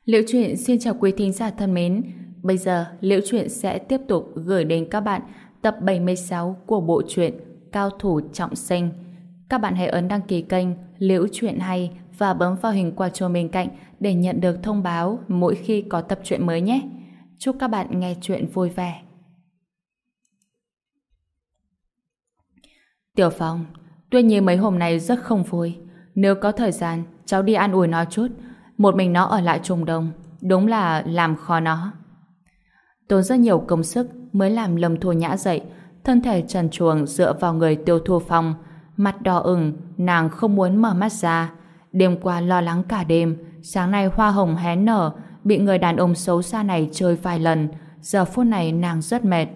Liễu Chuyện xin chào quý thính giả thân mến. Bây giờ Liễu Chuyện sẽ tiếp tục gửi đến các bạn tập 76 của bộ truyện Cao thủ trọng sinh. Các bạn hãy ấn đăng ký kênh Liễu Chuyện Hay và bấm vào hình quả chuông bên cạnh để nhận được thông báo mỗi khi có tập truyện mới nhé. Chúc các bạn nghe truyện vui vẻ. Tiểu Phong, Tuyết Nhi mấy hôm nay rất không vui. Nếu có thời gian, cháu đi an ủi nó chút. Một mình nó ở lại Trung Đông, đúng là làm khó nó. Tốn rất nhiều công sức mới làm Lâm Thu Nhã dậy, thân thể trần truồng dựa vào người Tiêu Thu Phong, mặt đỏ ửng, nàng không muốn mở mắt ra. Đêm qua lo lắng cả đêm, sáng nay hoa hồng hé nở, bị người đàn ông xấu xa này chơi vài lần, giờ phút này nàng rất mệt.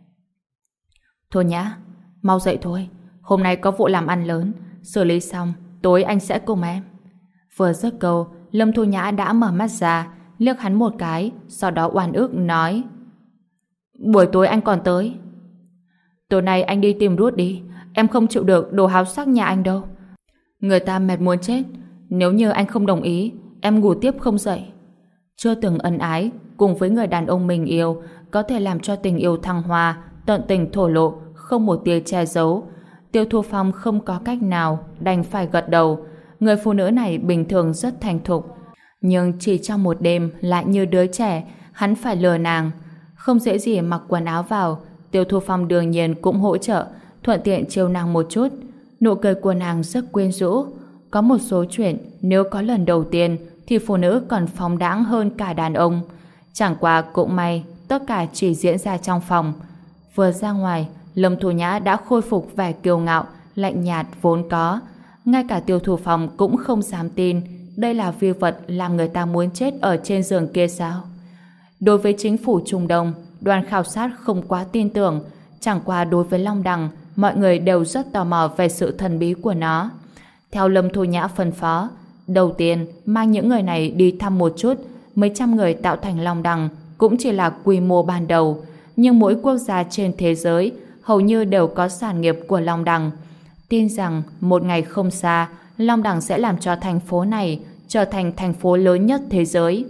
Thu Nhã, mau dậy thôi, hôm nay có vụ làm ăn lớn, xử lý xong, tối anh sẽ cùng em. Vừa dứt câu, Lâm Thu Nhã đã mở mắt ra, liếc hắn một cái, sau đó oan ức nói: buổi tối anh còn tới. Tối nay anh đi tìm Ruth đi, em không chịu được đồ háo sắc nhà anh đâu. Người ta mệt muốn chết, nếu như anh không đồng ý, em ngủ tiếp không dậy. Chưa từng ân ái cùng với người đàn ông mình yêu, có thể làm cho tình yêu thăng hoa, tận tình thổ lộ, không một tia che giấu. Tiêu Thu Phong không có cách nào, đành phải gật đầu. Người phụ nữ này bình thường rất thành thục, nhưng chỉ trong một đêm lại như đứa trẻ, hắn phải lừa nàng. Không dễ gì mặc quần áo vào, Tiêu Thu Phong đương nhiên cũng hỗ trợ, thuận tiện trêu nàng một chút. Nụ cười của nàng rất quyến rũ. Có một số chuyện, nếu có lần đầu tiên, thì phụ nữ còn phóng đãng hơn cả đàn ông. Chẳng qua cũng may, tất cả chỉ diễn ra trong phòng. Vừa ra ngoài, Lâm Thu Nhã đã khôi phục vẻ kiêu ngạo, lạnh nhạt vốn có. Ngay cả Tiêu Thu Phong cũng không dám tin đây là vi vật làm người ta muốn chết ở trên giường kia sao. Đối với chính phủ Trung Đông, đoàn khảo sát không quá tin tưởng, chẳng qua đối với Long Đằng, mọi người đều rất tò mò về sự thần bí của nó. Theo Lâm Thu Nhã phân phó, đầu tiên mang những người này đi thăm một chút. Mấy trăm người tạo thành Long Đằng cũng chỉ là quy mô ban đầu, nhưng mỗi quốc gia trên thế giới hầu như đều có sản nghiệp của Long Đằng. Tin rằng một ngày không xa, Long Đằng sẽ làm cho thành phố này trở thành thành phố lớn nhất thế giới.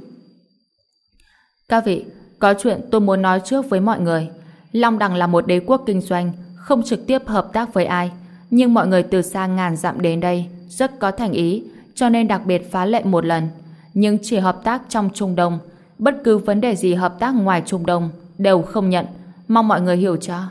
Các vị, có chuyện tôi muốn nói trước với mọi người. Long Đằng là một đế quốc kinh doanh, không trực tiếp hợp tác với ai, nhưng mọi người từ xa ngàn dặm đến đây rất có thành ý, cho nên đặc biệt phá lệ một lần. Nhưng chỉ hợp tác trong Trung Đông, bất cứ vấn đề gì hợp tác ngoài Trung Đông đều không nhận, mong mọi người hiểu cho.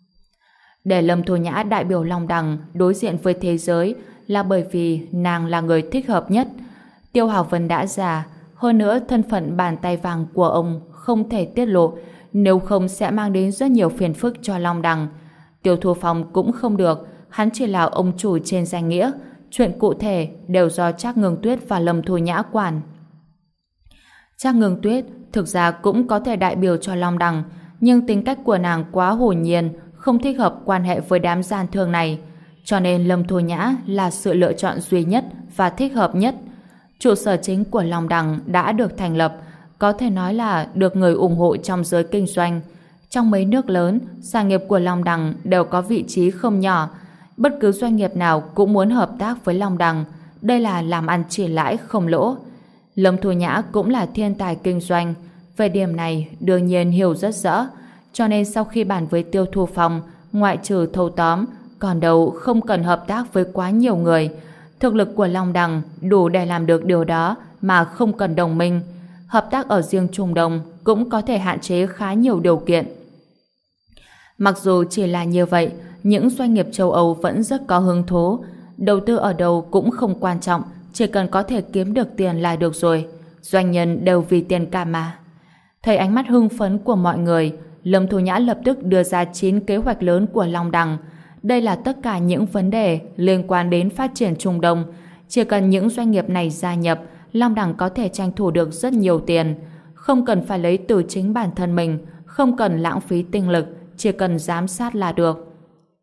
Để Lâm Thu Nhã đại biểu Long Đằng đối diện với thế giới là bởi vì nàng là người thích hợp nhất. Tiêu Hào Vân đã già, hơn nữa thân phận bàn tay vàng của ông không thể tiết lộ, nếu không sẽ mang đến rất nhiều phiền phức cho Long Đằng. Tiêu Thu Phong cũng không được, hắn chỉ là ông chủ trên danh nghĩa, chuyện cụ thể đều do Trác Ngưng Tuyết và Lâm Thu Nhã quản. Trác Ngưng Tuyết thực ra cũng có thể đại biểu cho Long Đằng, nhưng tính cách của nàng quá hồn nhiên, không thích hợp quan hệ với đám gian thương này, cho nên Lâm Thu Nhã là sự lựa chọn duy nhất và thích hợp nhất. Trụ sở chính của Long Đằng đã được thành lập, có thể nói là được người ủng hộ trong giới kinh doanh. Trong mấy nước lớn, sản nghiệp của Long Đằng đều có vị trí không nhỏ. Bất cứ doanh nghiệp nào cũng muốn hợp tác với Long Đằng. Đây là làm ăn chỉ lãi không lỗ. Lâm Thu Nhã cũng là thiên tài kinh doanh. Về điểm này đương nhiên hiểu rất rõ. Cho nên sau khi bàn với Tiêu Thu Phong, ngoại trừ thâu tóm, còn đâu không cần hợp tác với quá nhiều người. Thực lực của Long Đằng đủ để làm được điều đó mà không cần đồng minh. Hợp tác ở riêng Trung Đông cũng có thể hạn chế khá nhiều điều kiện. Mặc dù chỉ là như vậy, những doanh nghiệp châu Âu vẫn rất có hứng thú. Đầu tư ở đâu cũng không quan trọng, chỉ cần có thể kiếm được tiền là được rồi. Doanh nhân đều vì tiền cả mà. Thấy ánh mắt hưng phấn của mọi người, Lâm Thu Nhã lập tức đưa ra 9 kế hoạch lớn của Long Đằng. Đây là tất cả những vấn đề liên quan đến phát triển Trung Đông. Chỉ cần những doanh nghiệp này gia nhập, Long Đằng có thể tranh thủ được rất nhiều tiền. Không cần phải lấy từ chính bản thân mình, không cần lãng phí tinh lực, chỉ cần giám sát là được.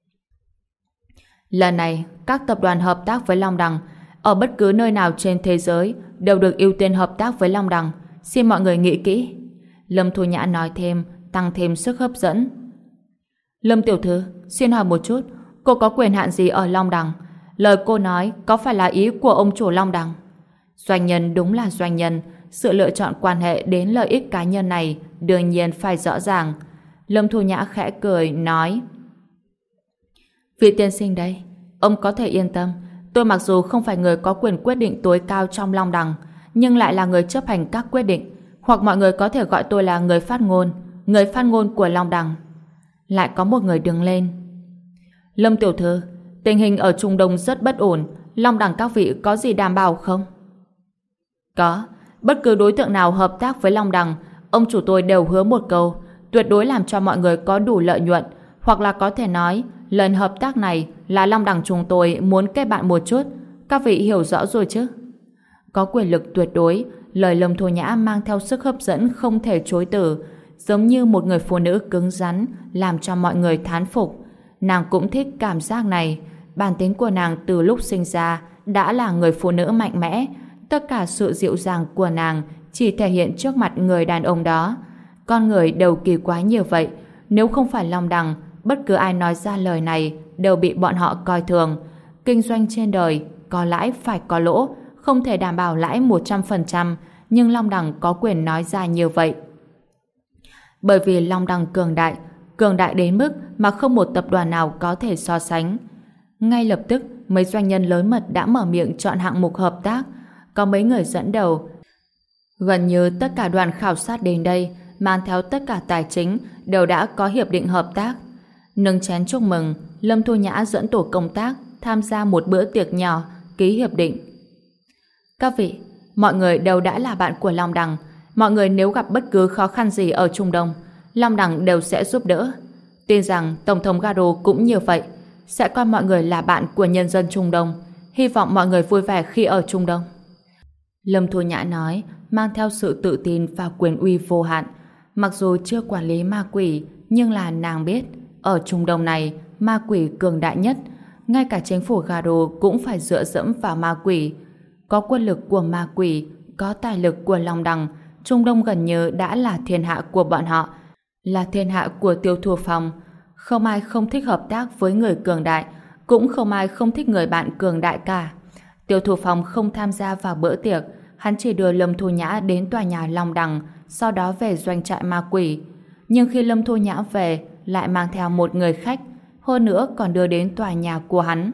Lần này, các tập đoàn hợp tác với Long Đằng ở bất cứ nơi nào trên thế giới đều được ưu tiên hợp tác với Long Đằng. Xin mọi người nghĩ kỹ. Lâm Thu Nhã nói thêm, tăng thêm sức hấp dẫn. Lâm tiểu thư, xin hỏi một chút, cô có quyền hạn gì ở Long Đằng? Lời cô nói có phải là ý của ông chủ Long Đằng? Doanh nhân đúng là doanh nhân, sự lựa chọn quan hệ đến lợi ích cá nhân này đương nhiên phải rõ ràng. Lâm Thu Nhã khẽ cười, nói: Vị tiên sinh đây, ông có thể yên tâm, tôi mặc dù không phải người có quyền quyết định tối cao trong Long Đằng, nhưng lại là người chấp hành các quyết định, hoặc mọi người có thể gọi tôi là người phát ngôn của Long Đằng. Lại có một người đứng lên: Lâm tiểu thư, tình hình ở Trung Đông rất bất ổn, Long Đằng các vị có gì đảm bảo không? Có, bất cứ đối tượng nào hợp tác với Long Đằng, ông chủ tôi đều hứa một câu, tuyệt đối làm cho mọi người có đủ lợi nhuận, hoặc là có thể nói, lần hợp tác này là Long Đằng chúng tôi muốn kết bạn một chút, các vị hiểu rõ rồi chứ? Có quyền lực tuyệt đối, lời Lâm Thu Nhã mang theo sức hấp dẫn không thể chối từ, giống như một người phụ nữ cứng rắn, làm cho mọi người thán phục. Nàng cũng thích cảm giác này, bản tính của nàng từ lúc sinh ra đã là người phụ nữ mạnh mẽ, tất cả sự dịu dàng của nàng chỉ thể hiện trước mặt người đàn ông đó. Con người đều kỳ quái như vậy, nếu không phải Long Đằng, bất cứ ai nói ra lời này đều bị bọn họ coi thường. Kinh doanh trên đời, có lãi phải có lỗ, không thể đảm bảo lãi 100%, nhưng Long Đằng có quyền nói ra như vậy. Bởi vì Long Đằng cường đại đến mức mà không một tập đoàn nào có thể so sánh. Ngay lập tức, mấy doanh nhân lớn mật đã mở miệng chọn hạng mục hợp tác, có mấy người dẫn đầu. Gần như tất cả đoàn khảo sát đến đây, mang theo tất cả tài chính, đều đã có hiệp định hợp tác. Nâng chén chúc mừng, Lâm Thu Nhã dẫn tổ công tác tham gia một bữa tiệc nhỏ, ký hiệp định. Các vị, mọi người đều đã là bạn của Long Đằng, mọi người nếu gặp bất cứ khó khăn gì ở Trung Đông, Long Đằng đều sẽ giúp đỡ. Tin rằng Tổng thống Garo cũng như vậy, sẽ coi mọi người là bạn của nhân dân Trung Đông, hy vọng mọi người vui vẻ khi ở Trung Đông. Lâm Thu Nhã nói, mang theo sự tự tin và quyền uy vô hạn. Mặc dù chưa quản lý ma quỷ, nhưng là nàng biết, ở Trung Đông này, ma quỷ cường đại nhất, ngay cả chính phủ Garo cũng phải dựa dẫm vào ma quỷ. Có quân lực của ma quỷ, có tài lực của Long Đằng, Trung Đông gần như đã là thiên hạ của bọn họ, là thiên hạ của Tiêu Thu Phong. Không ai không thích hợp tác với người cường đại, cũng không ai không thích người bạn cường đại cả. Tiêu Thu Phong không tham gia vào bữa tiệc, hắn chỉ đưa Lâm Thu Nhã đến tòa nhà Long Đằng, sau đó về doanh trại ma quỷ. Nhưng khi Lâm Thu Nhã về, lại mang theo một người khách, hơn nữa còn đưa đến tòa nhà của hắn.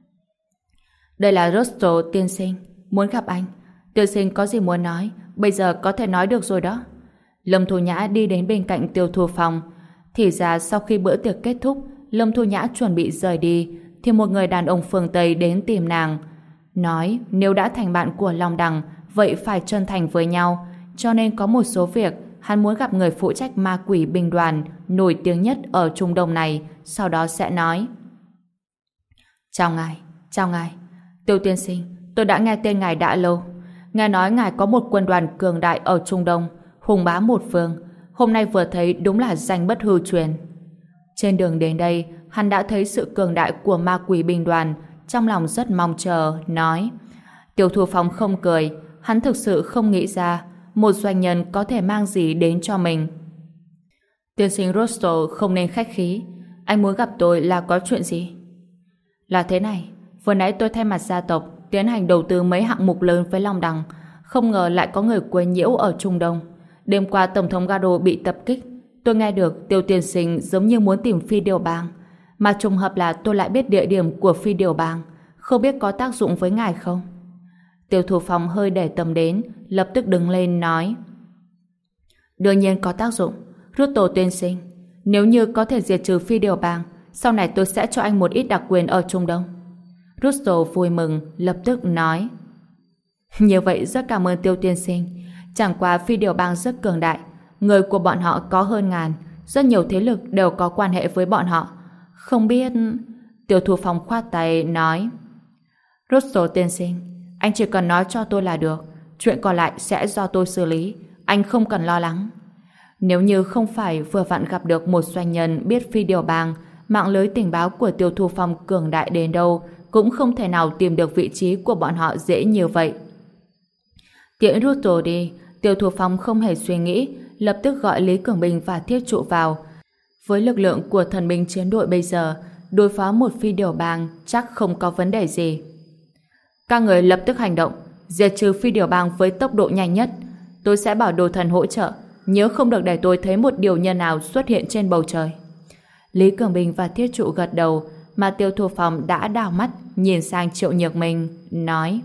Đây là Rosto tiên sinh, muốn gặp anh. Tiên sinh có gì muốn nói, bây giờ có thể nói được rồi đó. Lâm Thu Nhã đi đến bên cạnh Tiêu Thu Phong. Thì ra sau khi bữa tiệc kết thúc, Lâm Thu Nhã chuẩn bị rời đi, thì một người đàn ông phương Tây đến tìm nàng. Nói nếu đã thành bạn của Long Đằng, vậy phải chân thành với nhau, cho nên có một số việc hắn muốn gặp người phụ trách ma quỷ binh đoàn nổi tiếng nhất ở Trung Đông này, sau đó sẽ nói. Chào ngài. Tiêu tiên sinh, tôi đã nghe tên ngài đã lâu. Nghe nói ngài có một quân đoàn cường đại ở Trung Đông, hùng bá một phương. Hôm nay vừa thấy đúng là danh bất hư truyền. Trên đường đến đây, hắn đã thấy sự cường đại của ma quỷ binh đoàn, trong lòng rất mong chờ, nói. Tiêu Thu Phong không cười, hắn thực sự không nghĩ ra một doanh nhân có thể mang gì đến cho mình. Tiên sinh Rosto không nên khách khí, anh muốn gặp tôi là có chuyện gì? Là thế này, vừa nãy tôi thay mặt gia tộc tiến hành đầu tư mấy hạng mục lớn với Long Đằng, không ngờ lại có người quấy nhiễu ở Trung Đông. Đêm qua Tổng thống Garo bị tập kích, tôi nghe được Tiêu tiên sinh giống như muốn tìm Phi Điều Bang, mà trùng hợp là tôi lại biết địa điểm của Phi Điều Bang, không biết có tác dụng với ngài không? Tiêu Thu Phong hơi để tâm đến, lập tức đứng lên nói. Đương nhiên có tác dụng, Ruto tiên sinh, nếu như có thể diệt trừ Phi Điều Bang, sau này tôi sẽ cho anh một ít đặc quyền ở Trung Đông. Ruto vui mừng, lập tức nói. Như vậy rất cảm ơn Tiêu tiên sinh. Chẳng qua Phi Điều Bang rất cường đại, người của bọn họ có hơn ngàn, rất nhiều thế lực đều có quan hệ với bọn họ. Không biết... Tiêu Thu Phong khoát tay nói. Ruto tiên sinh, anh chỉ cần nói cho tôi là được, chuyện còn lại sẽ do tôi xử lý, anh không cần lo lắng. Nếu như không phải vừa vặn gặp được một doanh nhân biết Phi Điều Bang, mạng lưới tình báo của Tiêu Thu Phong cường đại đến đâu cũng không thể nào tìm được vị trí của bọn họ dễ như vậy. Tiễn Ruto đi, Tiêu Thu Phong không hề suy nghĩ, lập tức gọi Lý Cường Bình và Thiết Trụ vào. Với lực lượng của thần binh chiến đội bây giờ, đối phó một Phi Điều Bang chắc không có vấn đề gì. Các người lập tức hành động, diệt trừ Phi Điều Bang với tốc độ nhanh nhất. Tôi sẽ bảo đồ thần hỗ trợ, nhớ không được để tôi thấy một điều nhân nào xuất hiện trên bầu trời. Lý Cường Bình và Thiết Trụ gật đầu, mà Tiêu Thu Phong đã đảo mắt nhìn sang Triệu Nhược Minh, nói: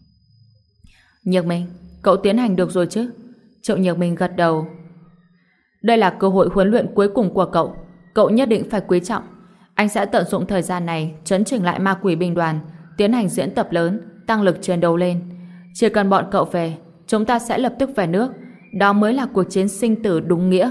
Nhược Minh, cậu tiến hành được rồi chứ? Triệu Nhược Minh gật đầu. Đây là cơ hội huấn luyện cuối cùng của cậu, cậu nhất định phải quý trọng. Anh sẽ tận dụng thời gian này chấn chỉnh lại ma quỷ binh đoàn, tiến hành diễn tập lớn, tăng lực chiến đấu lên. Chỉ cần bọn cậu về, chúng ta sẽ lập tức về nước. Đó mới là cuộc chiến sinh tử đúng nghĩa.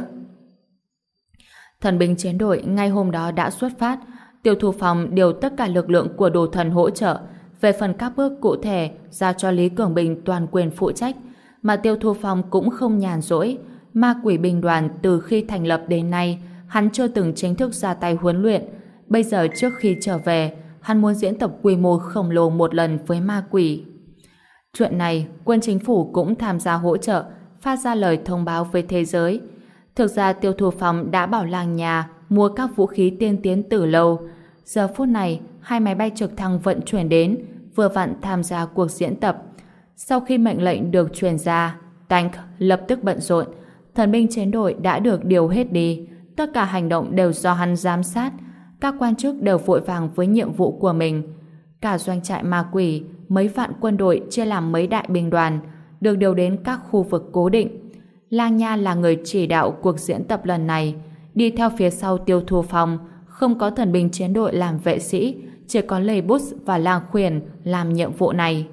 Thần binh chiến đội ngay hôm đó đã xuất phát. Tiêu Thu Phong điều tất cả lực lượng của đồ thần hỗ trợ. Về phần các bước cụ thể giao cho Lý Cường Bình toàn quyền phụ trách. Mà Tiêu Thu Phong cũng không nhàn rỗi. Ma quỷ binh đoàn từ khi thành lập đến nay, hắn chưa từng chính thức ra tay huấn luyện. Bây giờ trước khi trở về, hắn muốn diễn tập quy mô khổng lồ một lần với ma quỷ. Chuyện này, quân chính phủ cũng tham gia hỗ trợ, phát ra lời thông báo với thế giới. Thực ra Tiêu Thu Phong đã bảo làng nhà mua các vũ khí tiên tiến từ lâu. Giờ phút này, 2 máy bay trực thăng vận chuyển đến, vừa vặn tham gia cuộc diễn tập. Sau khi mệnh lệnh được truyền ra, Tank lập tức bận rộn. Thần binh chiến đội đã được điều hết đi. Tất cả hành động đều do hắn giám sát. Các quan chức đều vội vàng với nhiệm vụ của mình. Cả doanh trại ma quỷ, mấy vạn quân đội chia làm mấy đại binh đoàn, được điều đến các khu vực cố định. Lang Nha là người chỉ đạo cuộc diễn tập lần này. Đi theo phía sau Tiêu Thu Phong, không có thần binh chiến đội làm vệ sĩ, chỉ có Lê Bút và Lang Khuyển làm nhiệm vụ này.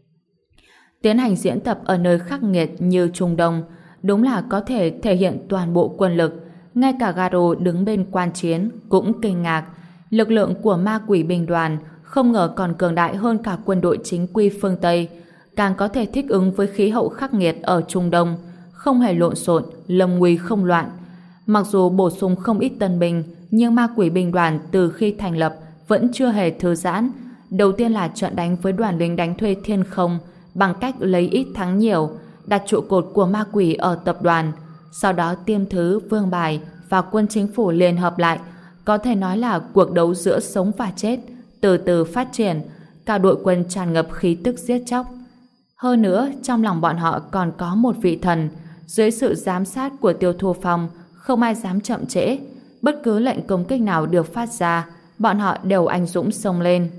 Tiến hành diễn tập ở nơi khắc nghiệt như Trung Đông, đúng là có thể thể hiện toàn bộ quân lực. Ngay cả Garo đứng bên quan chiến cũng kinh ngạc. Lực lượng của ma quỷ binh đoàn không ngờ còn cường đại hơn cả quân đội chính quy phương Tây, càng có thể thích ứng với khí hậu khắc nghiệt ở Trung Đông, không hề lộn xộn, lâm nguy không loạn. Mặc dù bổ sung không ít tân binh, nhưng ma quỷ binh đoàn từ khi thành lập vẫn chưa hề thư giãn. Đầu tiên là trận đánh với đoàn lính đánh thuê Thiên Không bằng cách lấy ít thắng nhiều, đặt trụ cột của ma quỷ ở tập đoàn. Sau đó Tiêm Thứ, Vương Bài và quân chính phủ liên hợp lại, có thể nói là cuộc đấu giữa sống và chết, từ từ phát triển. Cả đội quân tràn ngập khí tức giết chóc. Hơn nữa, trong lòng bọn họ còn có một vị thần. Dưới sự giám sát của Tiêu Thu Phong, không ai dám chậm trễ. Bất cứ lệnh công kích nào được phát ra, bọn họ đều anh dũng xông lên.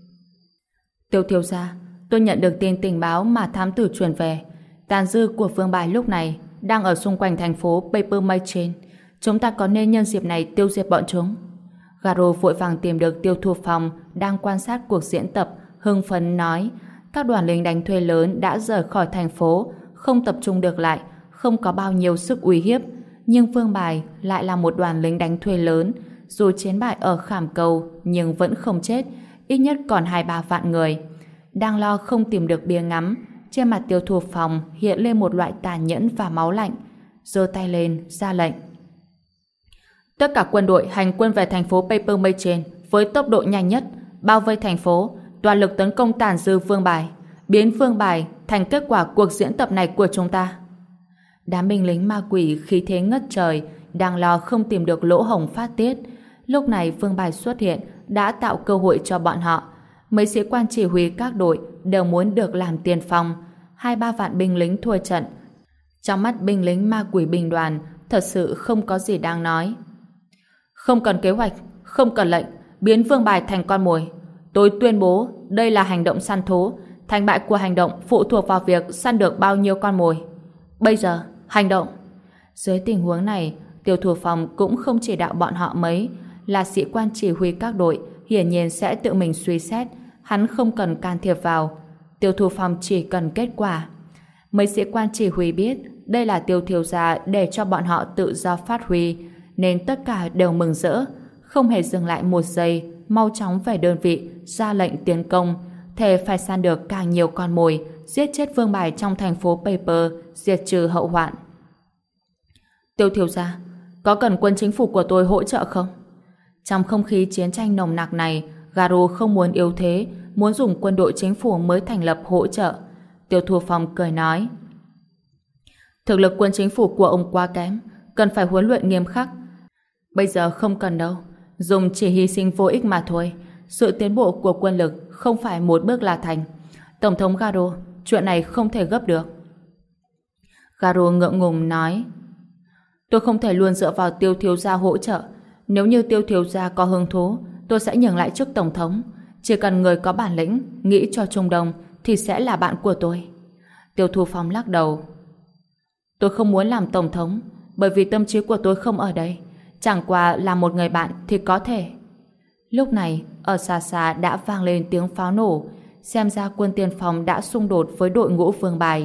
Tiêu thiếu gia, tôi nhận được tin tình báo mà thám tử truyền về. Tàn dư của Vương Bài lúc này đang ở xung quanh thành phố Paper Machine. Chúng ta có nên nhân dịp này tiêu diệt bọn chúng? Garo vội vàng tìm được Tiêu Thu Phong đang quan sát cuộc diễn tập, hưng phấn nói: các đoàn lính đánh thuê lớn đã rời khỏi thành phố, không tập trung được lại, không có bao nhiêu sức uy hiếp. Nhưng Vương Bài lại là một đoàn lính đánh thuê lớn, dù chiến bại ở Khảm Cầu nhưng vẫn không chết, ít nhất còn 2-3 vạn người. Đang lo không tìm được bia ngắm, trên mặt Tiêu Thu Phong hiện lên một loại tàn nhẫn và máu lạnh, giơ tay lên ra lệnh: tất cả quân đội hành quân về thành phố Paper Machine với tốc độ nhanh nhất, bao vây thành phố, toàn lực tấn công tàn dư Vương Bài, biến Vương Bài thành kết quả cuộc diễn tập này của chúng ta. Đám binh lính ma quỷ khí thế ngất trời, đang lo không tìm được lỗ hổng phát tiết. Lúc này Vương Bài xuất hiện đã tạo cơ hội cho bọn họ. Mấy sĩ quan chỉ huy các đội đều muốn được làm tiền phong. 2-3 vạn binh lính thua trận. Trong mắt binh lính ma quỷ binh đoàn thật sự không có gì đáng nói. Không cần kế hoạch, không cần lệnh, biến Vương Bài thành con mồi. Tôi tuyên bố đây là hành động săn thú. Thành bại của hành động phụ thuộc vào việc săn được bao nhiêu con mồi. Bây giờ, hành động! Dưới tình huống này, Tiêu Thu Phong cũng không chỉ đạo bọn họ mấy. Là sĩ quan chỉ huy các đội, hiển nhiên sẽ tự mình suy xét. Hắn không cần can thiệp vào. Tiêu Thu Phong chỉ cần kết quả. Mấy sĩ quan chỉ huy biết đây là Tiêu thiếu gia để cho bọn họ tự do phát huy, nên tất cả đều mừng rỡ, không hề dừng lại một giây, mau chóng về đơn vị ra lệnh tiến công, thề phải săn được càng nhiều con mồi, giết chết Vương Bài trong thành phố Paper, diệt trừ hậu hoạn. Tiêu thiếu gia, có cần quân chính phủ của tôi hỗ trợ không? Trong không khí chiến tranh nồng nặc này, Garo không muốn yếu thế, muốn dùng quân đội chính phủ mới thành lập hỗ trợ. Tiêu Thu Phong cười nói: thực lực quân chính phủ của ông quá kém, cần phải huấn luyện nghiêm khắc. Bây giờ không cần đâu, dùng chỉ hy sinh vô ích mà thôi. Sự tiến bộ của quân lực không phải một bước là thành. Tổng thống Garo, chuyện này không thể gấp được. Garo ngượng ngùng nói: tôi không thể luôn dựa vào Tiêu thiếu gia hỗ trợ. Nếu như Tiêu thiếu gia có hứng thú, tôi sẽ nhường lại chức tổng thống. Chỉ cần người có bản lĩnh, nghĩ cho Trung Đông thì sẽ là bạn của tôi. Tiêu Thu Phong lắc đầu: tôi không muốn làm tổng thống, bởi vì tâm trí của tôi không ở đây. Chẳng qua là một người bạn thì có thể. Lúc này, ở xa xa đã vang lên tiếng pháo nổ. Xem ra quân tiên phong đã xung đột với đội ngũ Vương Bài.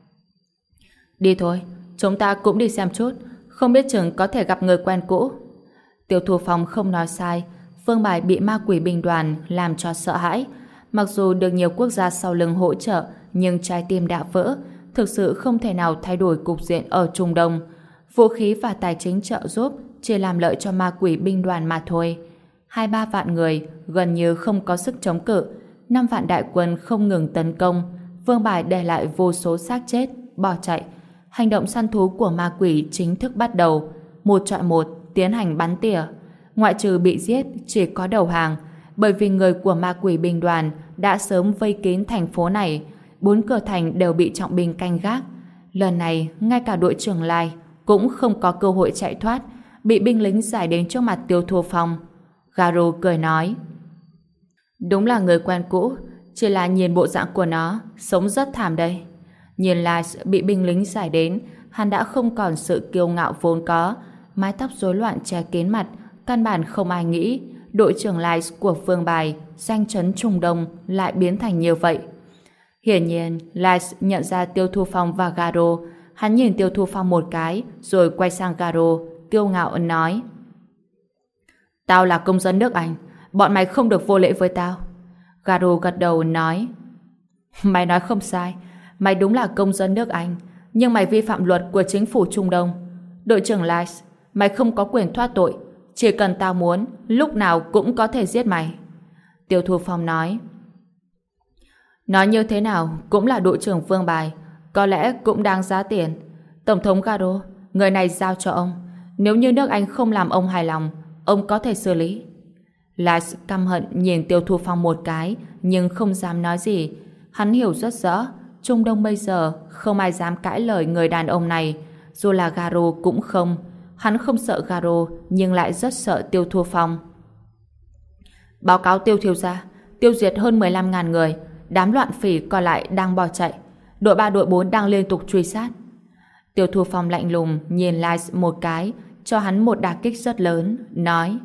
Đi thôi, chúng ta cũng đi xem chút, không biết chừng có thể gặp người quen cũ. Tiêu Thu Phong không nói sai. Vương Bài bị ma quỷ binh đoàn làm cho sợ hãi. Mặc dù được nhiều quốc gia sau lưng hỗ trợ, nhưng trái tim đã vỡ, thực sự không thể nào thay đổi cục diện ở Trung Đông. Vũ khí và tài chính trợ giúp chỉ làm lợi cho ma quỷ binh đoàn mà thôi. 2-3 vạn người gần như không có sức chống cự. 5 vạn đại quân không ngừng tấn công. Vương Bài để lại vô số xác chết, bỏ chạy. Hành động săn thú của ma quỷ chính thức bắt đầu. 1 chọi 1 tiến hành bắn tỉa. Ngoại trừ bị giết, chỉ có đầu hàng. Bởi vì người của ma quỷ binh đoàn đã sớm vây kín thành phố này. 4 cửa thành đều bị trọng binh canh gác. Lần này, ngay cả đội trưởng Lai cũng không có cơ hội chạy thoát, bị binh lính giải đến trước mặt Tiêu Thu Phong. Garo cười nói: đúng là người quen cũ, chỉ là nhìn bộ dạng của nó sống rất thảm đây. Nhìn Lai bị binh lính giải đến, hắn đã không còn sự kiêu ngạo vốn có, mái tóc rối loạn che kín mặt, căn bản không ai nghĩ đội trưởng Lai của Vương Bài, danh chấn Trung Đông lại biến thành như vậy. Hiển nhiên, Lai nhận ra Tiêu Thu Phong và Garo. Hắn nhìn Tiêu Thu Phong một cái, rồi quay sang Garo, kiêu ngạo nói: tao là công dân nước Anh, bọn mày không được vô lễ với tao. Garo gật đầu nói: mày nói không sai, mày đúng là công dân nước Anh, nhưng mày vi phạm luật của chính phủ Trung Đông. Đội trưởng Lai, mày không có quyền thoát tội, chỉ cần tao muốn, lúc nào cũng có thể giết mày. Tiêu Thu Phong nói: nói như thế nào cũng là đội trưởng Vương Bài, có lẽ cũng đáng giá tiền. Tổng thống Garo, người này giao cho ông. Nếu như nước Anh không làm ông hài lòng, ông có thể xử lý. Lai căm hận nhìn Tiêu Thu Phong một cái, nhưng không dám nói gì. Hắn hiểu rất rõ, Trung Đông bây giờ không ai dám cãi lời người đàn ông này, dù là Garo cũng không. Hắn không sợ Garo, nhưng lại rất sợ Tiêu Thu Phong. Báo cáo Tiêu thiếu gia, tiêu diệt hơn 15.000 người, đám loạn phỉ còn lại đang bỏ chạy. Đội 3 đội 4 đang liên tục truy sát. Tiêu Thu Phong lạnh lùng nhìn Lai một cái, cho hắn một đả kích rất lớn, nói: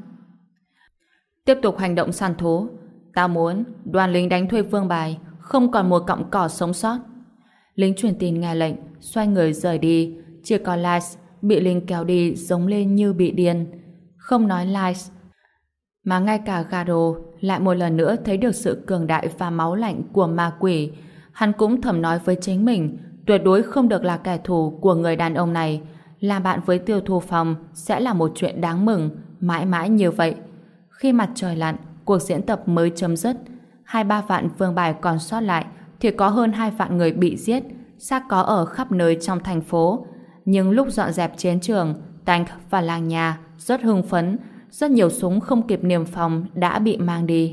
tiếp tục hành động săn thú. Tao muốn đoàn lính đánh thuê Vương Bài không còn một cọng cỏ sống sót. Lính truyền tin nghe lệnh, xoay người rời đi. Chỉ còn Lai bị lính kéo đi giống lên như bị điên. Không nói Lai, mà ngay cả Garo lại một lần nữa thấy được sự cường đại và máu lạnh của ma quỷ. Hắn cũng thầm nói với chính mình, tuyệt đối không được là kẻ thù của người đàn ông này. Làm bạn với Tiêu Thu Phong sẽ là một chuyện đáng mừng, mãi mãi như vậy. Khi mặt trời lặn, cuộc diễn tập mới chấm dứt. 2-3 vạn Vương Bài còn sót lại thì có hơn 2 vạn người bị giết, xác có ở khắp nơi trong thành phố. Nhưng lúc dọn dẹp chiến trường, tank và làng nhà rất hưng phấn, rất nhiều súng không kịp niêm phong đã bị mang đi.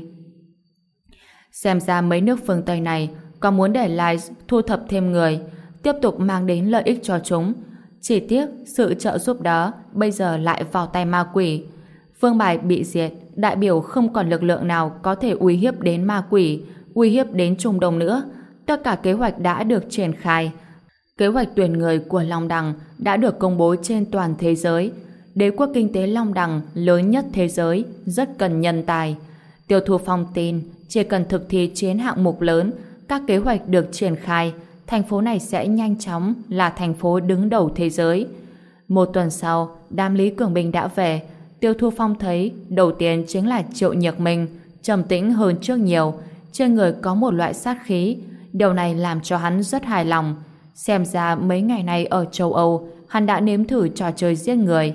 Xem ra mấy nước phương Tây này có muốn để Lai thu thập thêm người, tiếp tục mang đến lợi ích cho chúng. Chỉ tiếc sự trợ giúp đó bây giờ lại vào tay ma quỷ. Vương Bài bị diệt, đại biểu không còn lực lượng nào có thể uy hiếp đến ma quỷ, uy hiếp đến Trung Đông nữa. Tất cả kế hoạch đã được triển khai. Kế hoạch tuyển người của Long Đằng đã được công bố trên toàn thế giới. Đế quốc kinh tế Long Đằng lớn nhất thế giới, rất cần nhân tài. Tiêu Thu Phong tin, chỉ cần thực thi chiến hạng mục lớn, các kế hoạch được triển khai, thành phố này sẽ nhanh chóng là thành phố đứng đầu thế giới. 1 tuần sau, đám Lý Cường Bình đã về. Tiêu Thu Phong thấy đầu tiên chính là Triệu Nhược Minh, trầm tĩnh hơn trước nhiều, trên người có một loại sát khí. Điều này làm cho hắn rất hài lòng. Xem ra mấy ngày nay ở châu Âu, hắn đã nếm thử trò chơi giết người.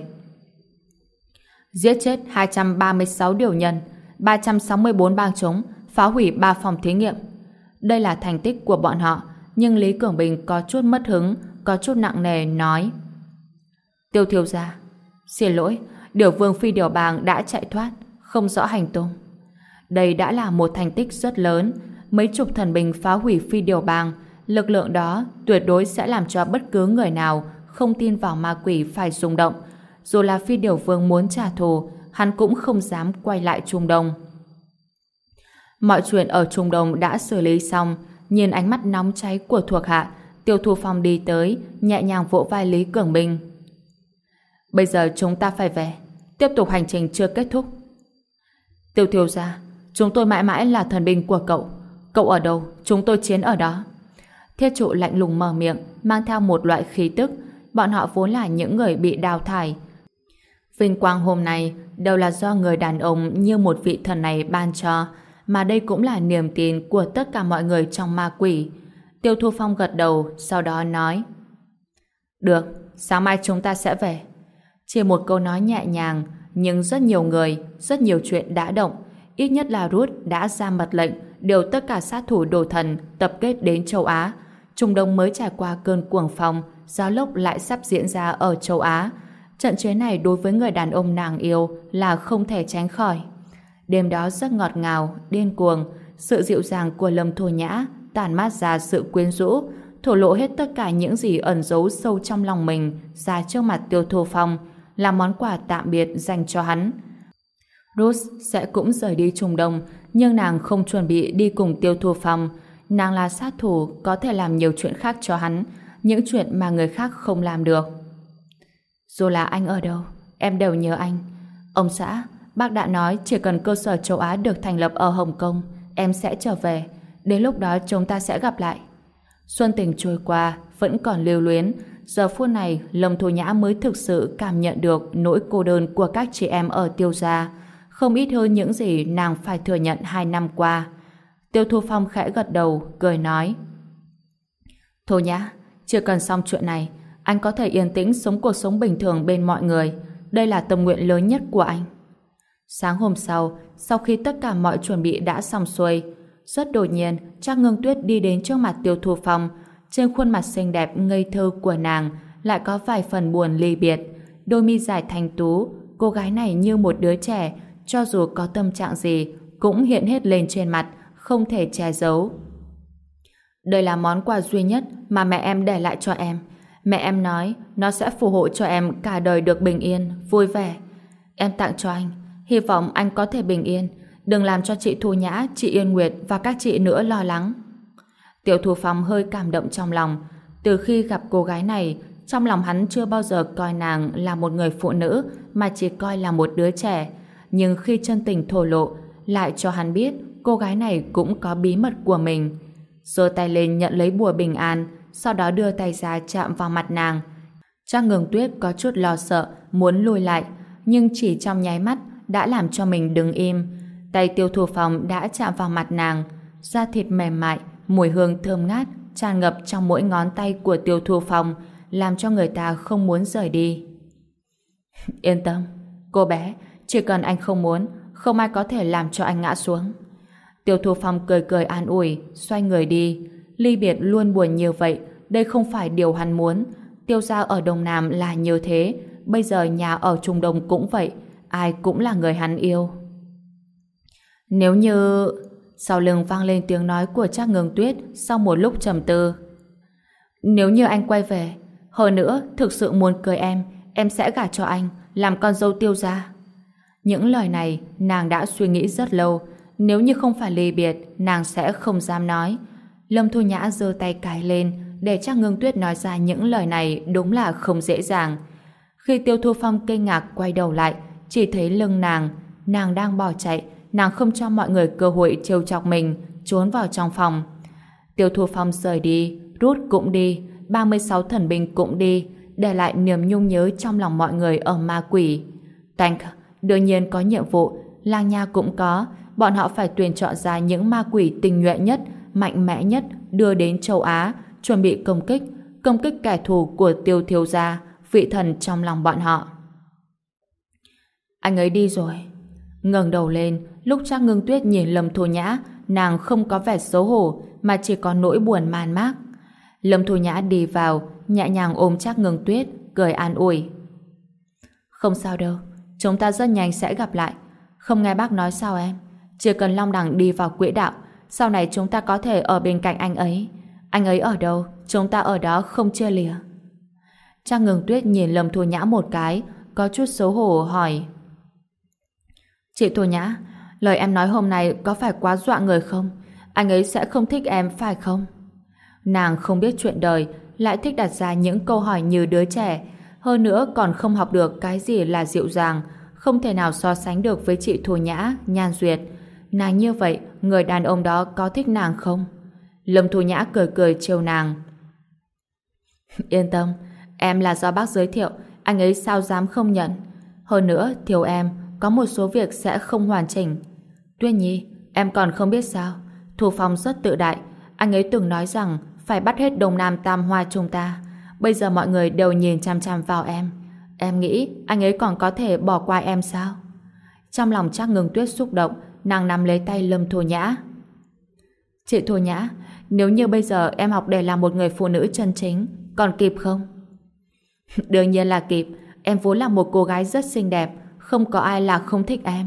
Giết chết 236 điều nhân, 364 bang chúng, phá hủy 3 phòng thí nghiệm. Đây là thành tích của bọn họ, nhưng Lý Cường Bình có chút mất hứng, có chút nặng nề nói: Tiêu thiếu gia, xin lỗi, điều vương phi điều bang đã chạy thoát, không rõ hành tung. Đây đã là một thành tích rất lớn. Mấy chục thần binh phá hủy phi điều bang lực lượng đó tuyệt đối sẽ làm cho bất cứ người nào không tin vào ma quỷ phải rung động. Dù là Phi Điểu Vương muốn trả thù, hắn cũng không dám quay lại Trung Đông. Mọi chuyện ở Trung Đông đã xử lý xong, nhìn ánh mắt nóng cháy của thuộc hạ, Tiêu Thu Phong đi tới, nhẹ nhàng vỗ vai Lý Cường Minh. Bây giờ chúng ta phải về, tiếp tục hành trình chưa kết thúc. Tiêu thiếu gia, chúng tôi mãi mãi là thần binh của cậu. Cậu ở đâu, chúng tôi chiến ở đó. Thiết trụ lạnh lùng mở miệng, mang theo một loại khí tức. Bọn họ vốn là những người bị đào thải. Vinh quang hôm nay đều là do người đàn ông như một vị thần này ban cho, mà đây cũng là niềm tin của tất cả mọi người trong ma quỷ. Tiêu Thu Phong gật đầu, sau đó nói: Được, sáng mai chúng ta sẽ về. Chỉ một câu nói nhẹ nhàng, nhưng rất nhiều người, rất nhiều chuyện đã động. Ít nhất là Ruth đã ra mật lệnh điều tất cả sát thủ đồ thần tập kết đến châu Á. Trung Đông mới trải qua cơn cuồng phong, gió lốc lại sắp diễn ra ở châu Á. Trận chiến này đối với người đàn ông nàng yêu là không thể tránh khỏi. Đêm đó rất ngọt ngào, điên cuồng, sự dịu dàng của Lâm Thổ Nhã tản mát ra sự quyến rũ, thổ lộ hết tất cả những gì ẩn giấu sâu trong lòng mình ra trước mặt Tiêu Thu Phong, là món quà tạm biệt dành cho hắn. Ruth sẽ cũng rời đi Trung Đông, nhưng nàng không chuẩn bị đi cùng Tiêu Thu Phong. Nàng là sát thủ, có thể làm nhiều chuyện khác cho hắn, những chuyện mà người khác không làm được. Dù là anh ở đâu, em đều nhớ anh. Ông xã, bác đã nói chỉ cần cơ sở châu Á được thành lập ở Hồng Kông, em sẽ trở về. Đến lúc đó chúng ta sẽ gặp lại. Xuân tình trôi qua, vẫn còn lưu luyến. Giờ phút này, Lâm Thu Nhã mới thực sự cảm nhận được nỗi cô đơn của các chị em ở Tiêu gia, không ít hơn những gì nàng phải thừa nhận 2 năm qua. Tiêu Thu Phong khẽ gật đầu, cười nói: Thu Nhã, chưa cần xong chuyện này, anh có thể yên tĩnh sống cuộc sống bình thường bên mọi người. Đây là tâm nguyện lớn nhất của anh. Sáng hôm sau khi tất cả mọi chuẩn bị đã xong xuôi, rất đột nhiên, Trác Ngưng Tuyết đi đến trước mặt Tiêu Thu Phong. Trên khuôn mặt xinh đẹp ngây thơ của nàng lại có vài phần buồn ly biệt. Đôi mi dài thanh tú, cô gái này như một đứa trẻ, cho dù có tâm trạng gì cũng hiện hết lên trên mặt, không thể che giấu. Đây là món quà duy nhất mà mẹ em để lại cho em. Mẹ em nói nó sẽ phù hộ cho em cả đời được bình yên, vui vẻ. Em tặng cho anh, hy vọng anh có thể bình yên, đừng làm cho chị Thu Nhã, chị Yên Nguyệt và các chị nữa lo lắng. Tiêu Thu Phong hơi cảm động trong lòng. Từ khi gặp cô gái này, trong lòng hắn chưa bao giờ coi nàng là một người phụ nữ, mà chỉ coi là một đứa trẻ. Nhưng khi chân tình thổ lộ, lại cho hắn biết cô gái này cũng có bí mật của mình. Giơ tay lên nhận lấy bùa bình an, sau đó đưa tay ra chạm vào mặt nàng. Trác Ngưng Tuyết có chút lo sợ, muốn lùi lại, nhưng chỉ trong nháy mắt đã làm cho mình đứng im. Tay Tiêu Thu Phong đã chạm vào mặt nàng, da thịt mềm mại, mùi hương thơm ngát tràn ngập trong mỗi ngón tay của Tiêu Thu Phong, làm cho người ta không muốn rời đi. Yên tâm, cô bé, chỉ cần anh không muốn, không ai có thể làm cho anh ngã xuống. Tiêu Thu Phong cười cười an ủi, xoay người đi. Ly biệt luôn buồn như vậy, đây không phải điều hắn muốn. Tiêu gia ở Đông Nam là như thế, bây giờ nhà ở Trung Đông cũng vậy, ai cũng là người hắn yêu. Nếu như... Sau lưng vang lên tiếng nói của Trác Ngưng Tuyết sau một lúc trầm tư. Nếu như anh quay về, hơn nữa thực sự muốn cưới em sẽ gả cho anh, làm con dâu Tiêu gia. Những lời này nàng đã suy nghĩ rất lâu. Nếu như không phải ly biệt, nàng sẽ không dám nói. Lâm Thu Nhã giơ tay cài lên để Trác Ngưng Tuyết nói ra những lời này đúng là không dễ dàng. Khi Tiêu Thu Phong kinh ngạc quay đầu lại, chỉ thấy lưng nàng đang bỏ chạy. Nàng không cho mọi người cơ hội trêu chọc mình, trốn vào trong phòng. Tiêu Thu Phong rời đi, Ruth cũng đi, 36 thần binh cũng đi, để lại niềm nhung nhớ trong lòng mọi người ở ma quỷ. Tank đương nhiên có nhiệm vụ, Lang Nha cũng có, bọn họ phải tuyển chọn ra những ma quỷ tinh nhuệ nhất, mạnh mẽ nhất, đưa đến châu Á, chuẩn bị công kích kẻ thù của Tiêu thiếu gia, vị thần trong lòng bọn họ. Anh ấy đi rồi. Ngẩng đầu lên, lúc Trác Ngưng Tuyết nhìn Lâm Thu Nhã, nàng không có vẻ xấu hổ, mà chỉ có nỗi buồn man mác. Lâm Thu Nhã đi vào, nhẹ nhàng ôm Trác Ngưng Tuyết, cười an ủi. Không sao đâu, chúng ta rất nhanh sẽ gặp lại. Không nghe bác nói sao em? Chỉ cần Long Đằng đi vào quỹ đạo, sau này chúng ta có thể ở bên cạnh anh ấy. Anh ấy ở đâu, chúng ta ở đó không chia lìa. Trang Ngừng Tuyết nhìn Lâm Thu Nhã một cái, có chút xấu hổ hỏi. Chị Thu Nhã, lời em nói hôm nay có phải quá dọa người không? Anh ấy sẽ không thích em phải không? Nàng không biết chuyện đời, lại thích đặt ra những câu hỏi như đứa trẻ, hơn nữa còn không học được cái gì là dịu dàng, không thể nào so sánh được với chị Thu Nhã, Nhan Duyệt. Nàng như vậy, người đàn ông đó có thích nàng không? Lâm Thu Nhã cười cười trêu nàng. Yên tâm, em là do bác giới thiệu, anh ấy sao dám không nhận. Hơn nữa, thiếu em, có một số việc sẽ không hoàn chỉnh. Tuyết Nhi, em còn không biết sao. Thu Phong rất tự đại, anh ấy từng nói rằng phải bắt hết Đông Nam Tam Hoa chúng ta. Bây giờ mọi người đều nhìn chăm chăm vào em. Em nghĩ anh ấy còn có thể bỏ qua em sao? Trong lòng Trác Ngưng Tuyết xúc động, nàng nắm lấy tay Lâm Thu Nhã. Chị Thu Nhã, nếu như bây giờ em học để làm một người phụ nữ chân chính, còn kịp không? Đương nhiên là kịp, em vốn là một cô gái rất xinh đẹp, không có ai là không thích em.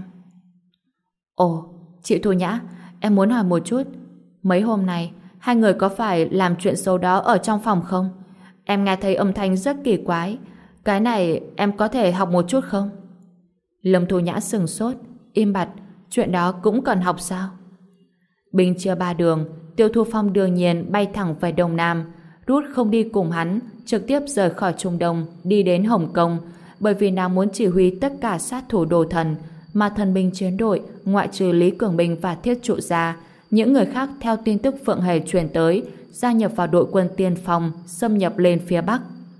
Ồ, chị Thu Nhã, em muốn hỏi một chút, mấy hôm nay hai người có phải làm chuyện xấu đó ở trong phòng không? Em nghe thấy âm thanh rất kỳ quái, cái này em có thể học một chút không? Lâm Thu Nhã sừng sốt, im bặt, chuyện đó cũng cần học sao? Binh chia ba đường, Tiêu Thu Phong đương nhiên bay thẳng về Đông Nam, rút không đi cùng hắn, trực tiếp rời khỏi Trung Đông, đi đến Hồng Kông, bởi vì nàng muốn chỉ huy tất cả sát thủ đồ thần, mà thần binh chiến đội, ngoại trừ Lý Cường Bình và Thiết Trụ ra, những người khác theo tin tức Phượng Hề truyền tới, gia nhập vào đội quân tiên phong, xâm nhập lên phía Bắc.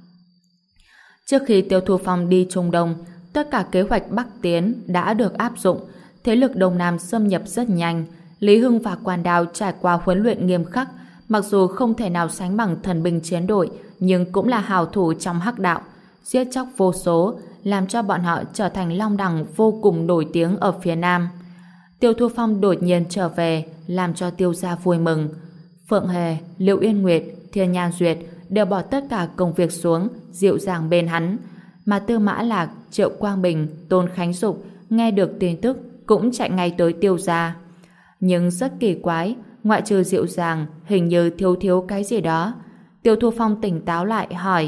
Trước khi Tiêu Thu Phong đi Trung Đông, tất cả kế hoạch Bắc tiến đã được áp dụng, thế lực Đông Nam xâm nhập rất nhanh. Lý Hưng và Quan Đao trải qua huấn luyện nghiêm khắc, mặc dù không thể nào sánh bằng thần binh chiến đội, nhưng cũng là hào thủ trong hắc đạo, giết chóc vô số, làm cho bọn họ trở thành long đẳng vô cùng nổi tiếng ở phía Nam. Tiêu Thu Phong đột nhiên trở về, làm cho Tiêu gia vui mừng. Phượng Hề, Liệu Yên Nguyệt, Thiên Nhan Duyệt đều bỏ tất cả công việc xuống, dịu dàng bên hắn. Mà Tư Mã Lạc, Triệu Quang Bình, Tôn Khánh Dục nghe được tin tức cũng chạy ngay tới Tiêu gia. Nhưng rất kỳ quái, ngoại trừ dịu dàng, hình như thiếu cái gì đó. Tiêu Thu Phong tỉnh táo lại hỏi: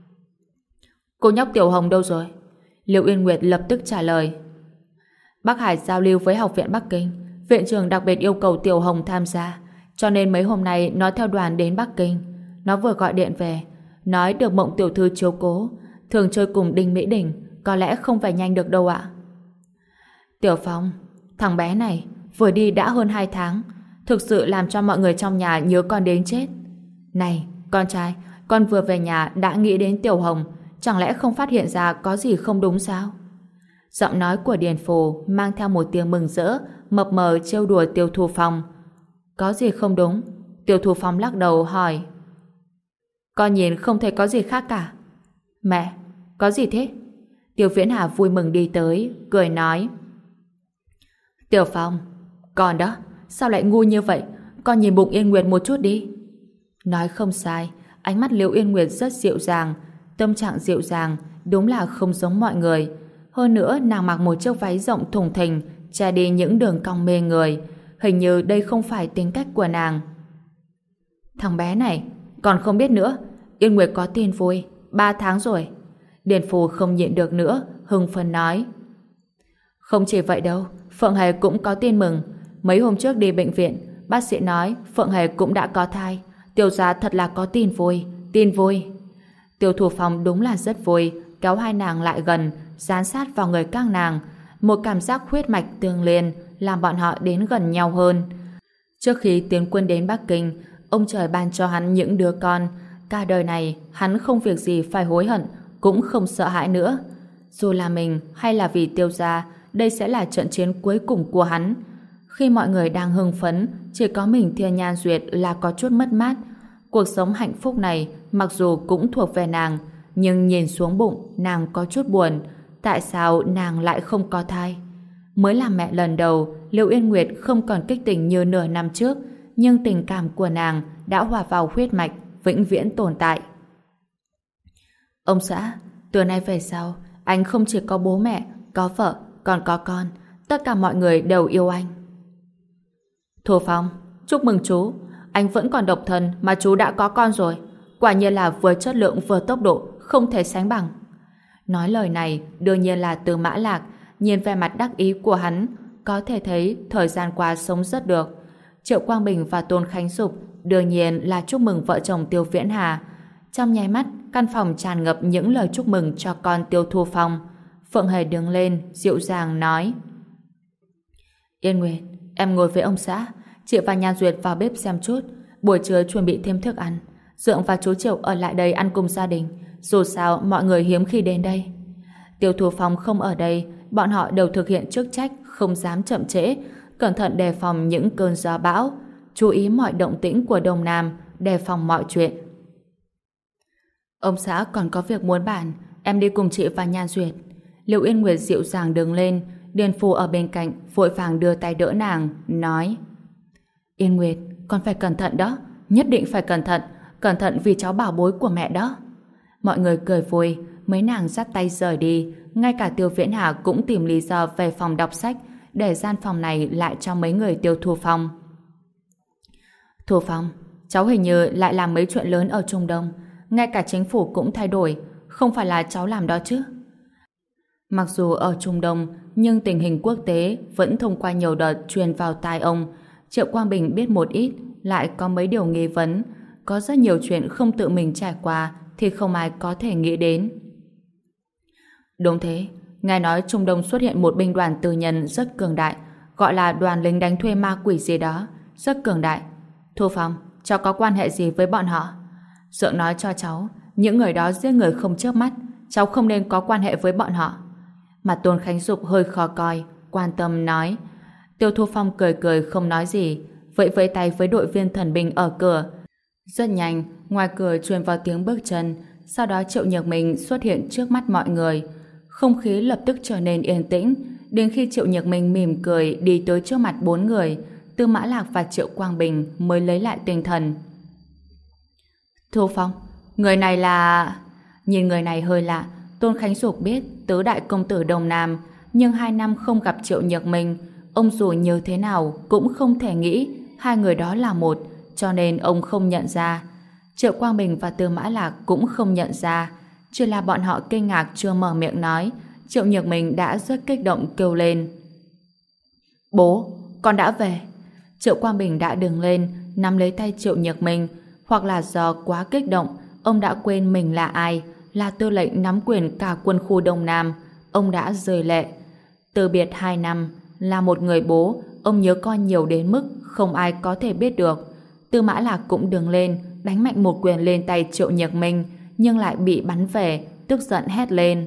Cô nhóc Tiểu Hồng đâu rồi? Liệu Yên Nguyệt lập tức trả lời: Bắc Hải giao lưu với Học viện Bắc Kinh, viện trưởng đặc biệt yêu cầu Tiểu Hồng tham gia, cho nên mấy hôm nay nó theo đoàn đến Bắc Kinh. Nó vừa gọi điện về, nói được Mộng tiểu thư chiếu cố, thường chơi cùng Đinh Mỹ Đình, có lẽ không phải nhanh được đâu ạ. Tiểu Phong, thằng bé này vừa đi đã hơn 2 tháng, thực sự làm cho mọi người trong nhà nhớ con đến chết. Này, con trai, con vừa về nhà đã nghĩ đến Tiểu Hồng, chẳng lẽ không phát hiện ra có gì không đúng sao? Giọng nói của Điền Phù mang theo một tiếng mừng rỡ, mập mờ trêu đùa Tiêu Thu Phong. Có gì không đúng? Tiêu Thu Phong lắc đầu hỏi. Con nhìn không thấy có gì khác cả. Mẹ, có gì thế? Tiêu Viễn Hà vui mừng đi tới, cười nói. Tiểu Phong, con đó, sao lại ngu như vậy? Con nhìn bụng Yên Nguyệt một chút đi. Nói không sai, ánh mắt Liễu Yên Nguyệt rất dịu dàng, tâm trạng dịu dàng, đúng là không giống mọi người. Hơn nữa, nàng mặc một chiếc váy rộng thùng thình, che đi những đường cong mê người. Hình như đây không phải tính cách của nàng. Thằng bé này, còn không biết nữa, Yên Nguyệt có tin vui, 3 tháng rồi. Điền Phù không nhịn được nữa, hưng phấn nói. Không chỉ vậy đâu, Phượng Hề cũng có tin mừng. Mấy hôm trước đi bệnh viện, bác sĩ nói Phượng Hề cũng đã có thai. Tiêu gia thật là có tin vui, tin vui. Tiêu Thu Phong đúng là rất vui, kéo hai nàng lại gần, dán sát vào người các nàng. Một cảm giác huyết mạch tương liên làm bọn họ đến gần nhau hơn. Trước khi tiến quân đến Bắc Kinh, ông trời ban cho hắn những đứa con. Cả đời này, hắn không việc gì phải hối hận, cũng không sợ hãi nữa. Dù là mình hay là vì Tiêu gia, đây sẽ là trận chiến cuối cùng của hắn. Khi mọi người đang hưng phấn, chỉ có mình Thiên Nhan Duyệt là có chút mất mát. Cuộc sống hạnh phúc này, mặc dù cũng thuộc về nàng, nhưng nhìn xuống bụng, nàng có chút buồn. Tại sao nàng lại không có thai? Mới làm mẹ lần đầu, Liễu Yên Nguyệt không còn kích tình như nửa năm trước, nhưng tình cảm của nàng đã hòa vào huyết mạch, vĩnh viễn tồn tại. Ông xã, từ nay về sau, anh không chỉ có bố mẹ, có vợ, còn có con. Tất cả mọi người đều yêu anh. Thu Phong, chúc mừng chú. anh vẫn còn độc thân mà chú đã có con rồi. Quả nhiên là vừa chất lượng vừa tốc độ, không thể sánh bằng. Nói lời này đương nhiên là Tư Mã Lạc, nhìn vẻ mặt đắc ý của hắn, có thể thấy thời gian qua sống rất được. Triệu Quang Bình và Tôn Khánh Dục đương nhiên là chúc mừng vợ chồng Tiêu Viễn Hà. Trong nháy mắt, căn phòng tràn ngập những lời chúc mừng cho con Tiêu Thu Phong. Phượng Hề đứng lên, dịu dàng nói: Yên Nguyệt, em ngồi với ông xã, chị và Nhan Duyệt vào bếp xem chút, buổi trưa chuẩn bị thêm thức ăn. Dượng và chú Triệu ở lại đây ăn cùng gia đình, dù sao mọi người hiếm khi đến đây. Tiêu Thu Phong không ở đây, bọn họ đều thực hiện chức trách, không dám chậm trễ, cẩn thận đề phòng những cơn gió bão, chú ý mọi động tĩnh của Đông Nam, đề phòng mọi chuyện. Ông xã còn có việc muốn bàn, em đi cùng chị và Nhan Duyệt. Liệu Yên Nguyệt dịu dàng đứng lên, Điền Phu ở bên cạnh vội vàng đưa tay đỡ nàng, nói: Yên Nguyệt, con phải cẩn thận đó, nhất định phải cẩn thận vì cháu bảo bối của mẹ đó. Mọi người cười vui, mấy nàng dắt tay rời đi, ngay cả Tiêu Viễn Hà cũng tìm lý do về phòng đọc sách, để gian phòng này lại cho mấy người Tiêu Thu Phong. Thu Phong, cháu hình như lại làm mấy chuyện lớn ở Trung Đông, ngay cả chính phủ cũng thay đổi, không phải là cháu làm đó chứ? Mặc dù ở Trung Đông, nhưng tình hình quốc tế vẫn thông qua nhiều đợt truyền vào tai ông. Triệu Quang Bình biết một ít, lại có mấy điều nghi vấn. Có rất nhiều chuyện không tự mình trải qua thì không ai có thể nghĩ đến. Đúng thế, nghe nói Trung Đông xuất hiện một binh đoàn tư nhân rất cường đại, gọi là đoàn lính đánh thuê ma quỷ gì đó, rất cường đại. Thu Phong, cháu có quan hệ gì với bọn họ? Dượng nói cho cháu, những người đó giết người không chớp mắt, cháu không nên có quan hệ với bọn họ. Mặt Tôn Khánh Dục hơi khó coi, quan tâm nói. Tiêu Thu Phong cười cười không nói gì, vẫy vẫy tay với đội viên thần binh ở cửa. Rất nhanh, ngoài cửa truyền vào tiếng bước chân, sau đó Triệu Nhược Minh xuất hiện trước mắt mọi người. Không khí lập tức trở nên yên tĩnh, đến khi Triệu Nhược Minh mỉm cười đi tới trước mặt 4 người, Tư Mã Lạc và Triệu Quang Bình mới lấy lại tinh thần. Thu Phong, người này là... Nhìn người này hơi lạ, Tôn Khánh Dục biết tứ đại công tử Đông Nam, nhưng 2 năm không gặp Triệu Nhược Minh, ông dù như thế nào cũng không thể nghĩ hai người đó là một, cho nên ông không nhận ra. Triệu Quang Bình và Tư Mã Lạc cũng không nhận ra, chỉ là bọn họ kinh ngạc chưa mở miệng nói, Triệu Nhược Minh đã rất kích động kêu lên: Bố, con đã về. Triệu Quang Bình đã đứng lên, nắm lấy tay Triệu Nhược Minh, hoặc là do quá kích động, ông đã quên mình là ai, là tư lệnh nắm quyền cả quân khu Đông Nam. Ông đã rơi lệ. Từ biệt 2 năm, là một người bố, ông nhớ con nhiều đến mức không ai có thể biết được. Tư Mã Lạc cũng đứng lên, đánh mạnh một quyền lên tay Triệu Nhược Minh, nhưng lại bị bắn về, tức giận hét lên: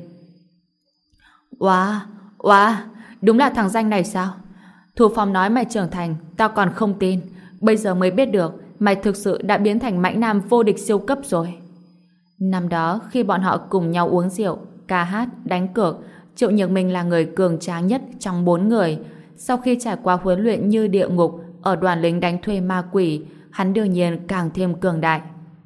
Wow, wow, đúng là thằng danh này sao? Thu Phong nói mày trưởng thành, tao còn không tin. Bây giờ mới biết được, mày thực sự đã biến thành mãnh nam vô địch siêu cấp rồi. Năm đó, khi bọn họ cùng nhau uống rượu, ca hát, đánh cược, Triệu Nhược Minh là người cường tráng nhất trong 4 người. Sau khi trải qua huấn luyện như địa ngục ở đoàn lính đánh thuê ma quỷ, hắn đương nhiên càng thêm cường đại.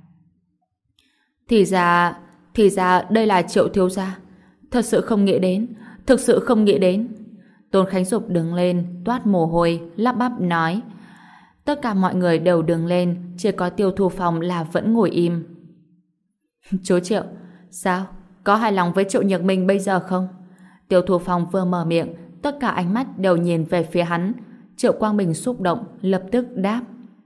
Thì ra đây là Triệu thiếu gia. Thật sự không nghĩ đến, thực sự không nghĩ đến. Tôn Khánh Dục đứng lên, toát mồ hôi, lắp bắp nói. Tất cả mọi người đều đứng lên, chỉ có Tiêu Thu Phong là vẫn ngồi im. Chú Triệu, sao? Có hài lòng với Triệu Nhược Minh bây giờ không? Tiêu Thu Phong vừa mở miệng, tất cả ánh mắt đều nhìn về phía hắn. Triệu Quang Bình xúc động, lập tức đáp.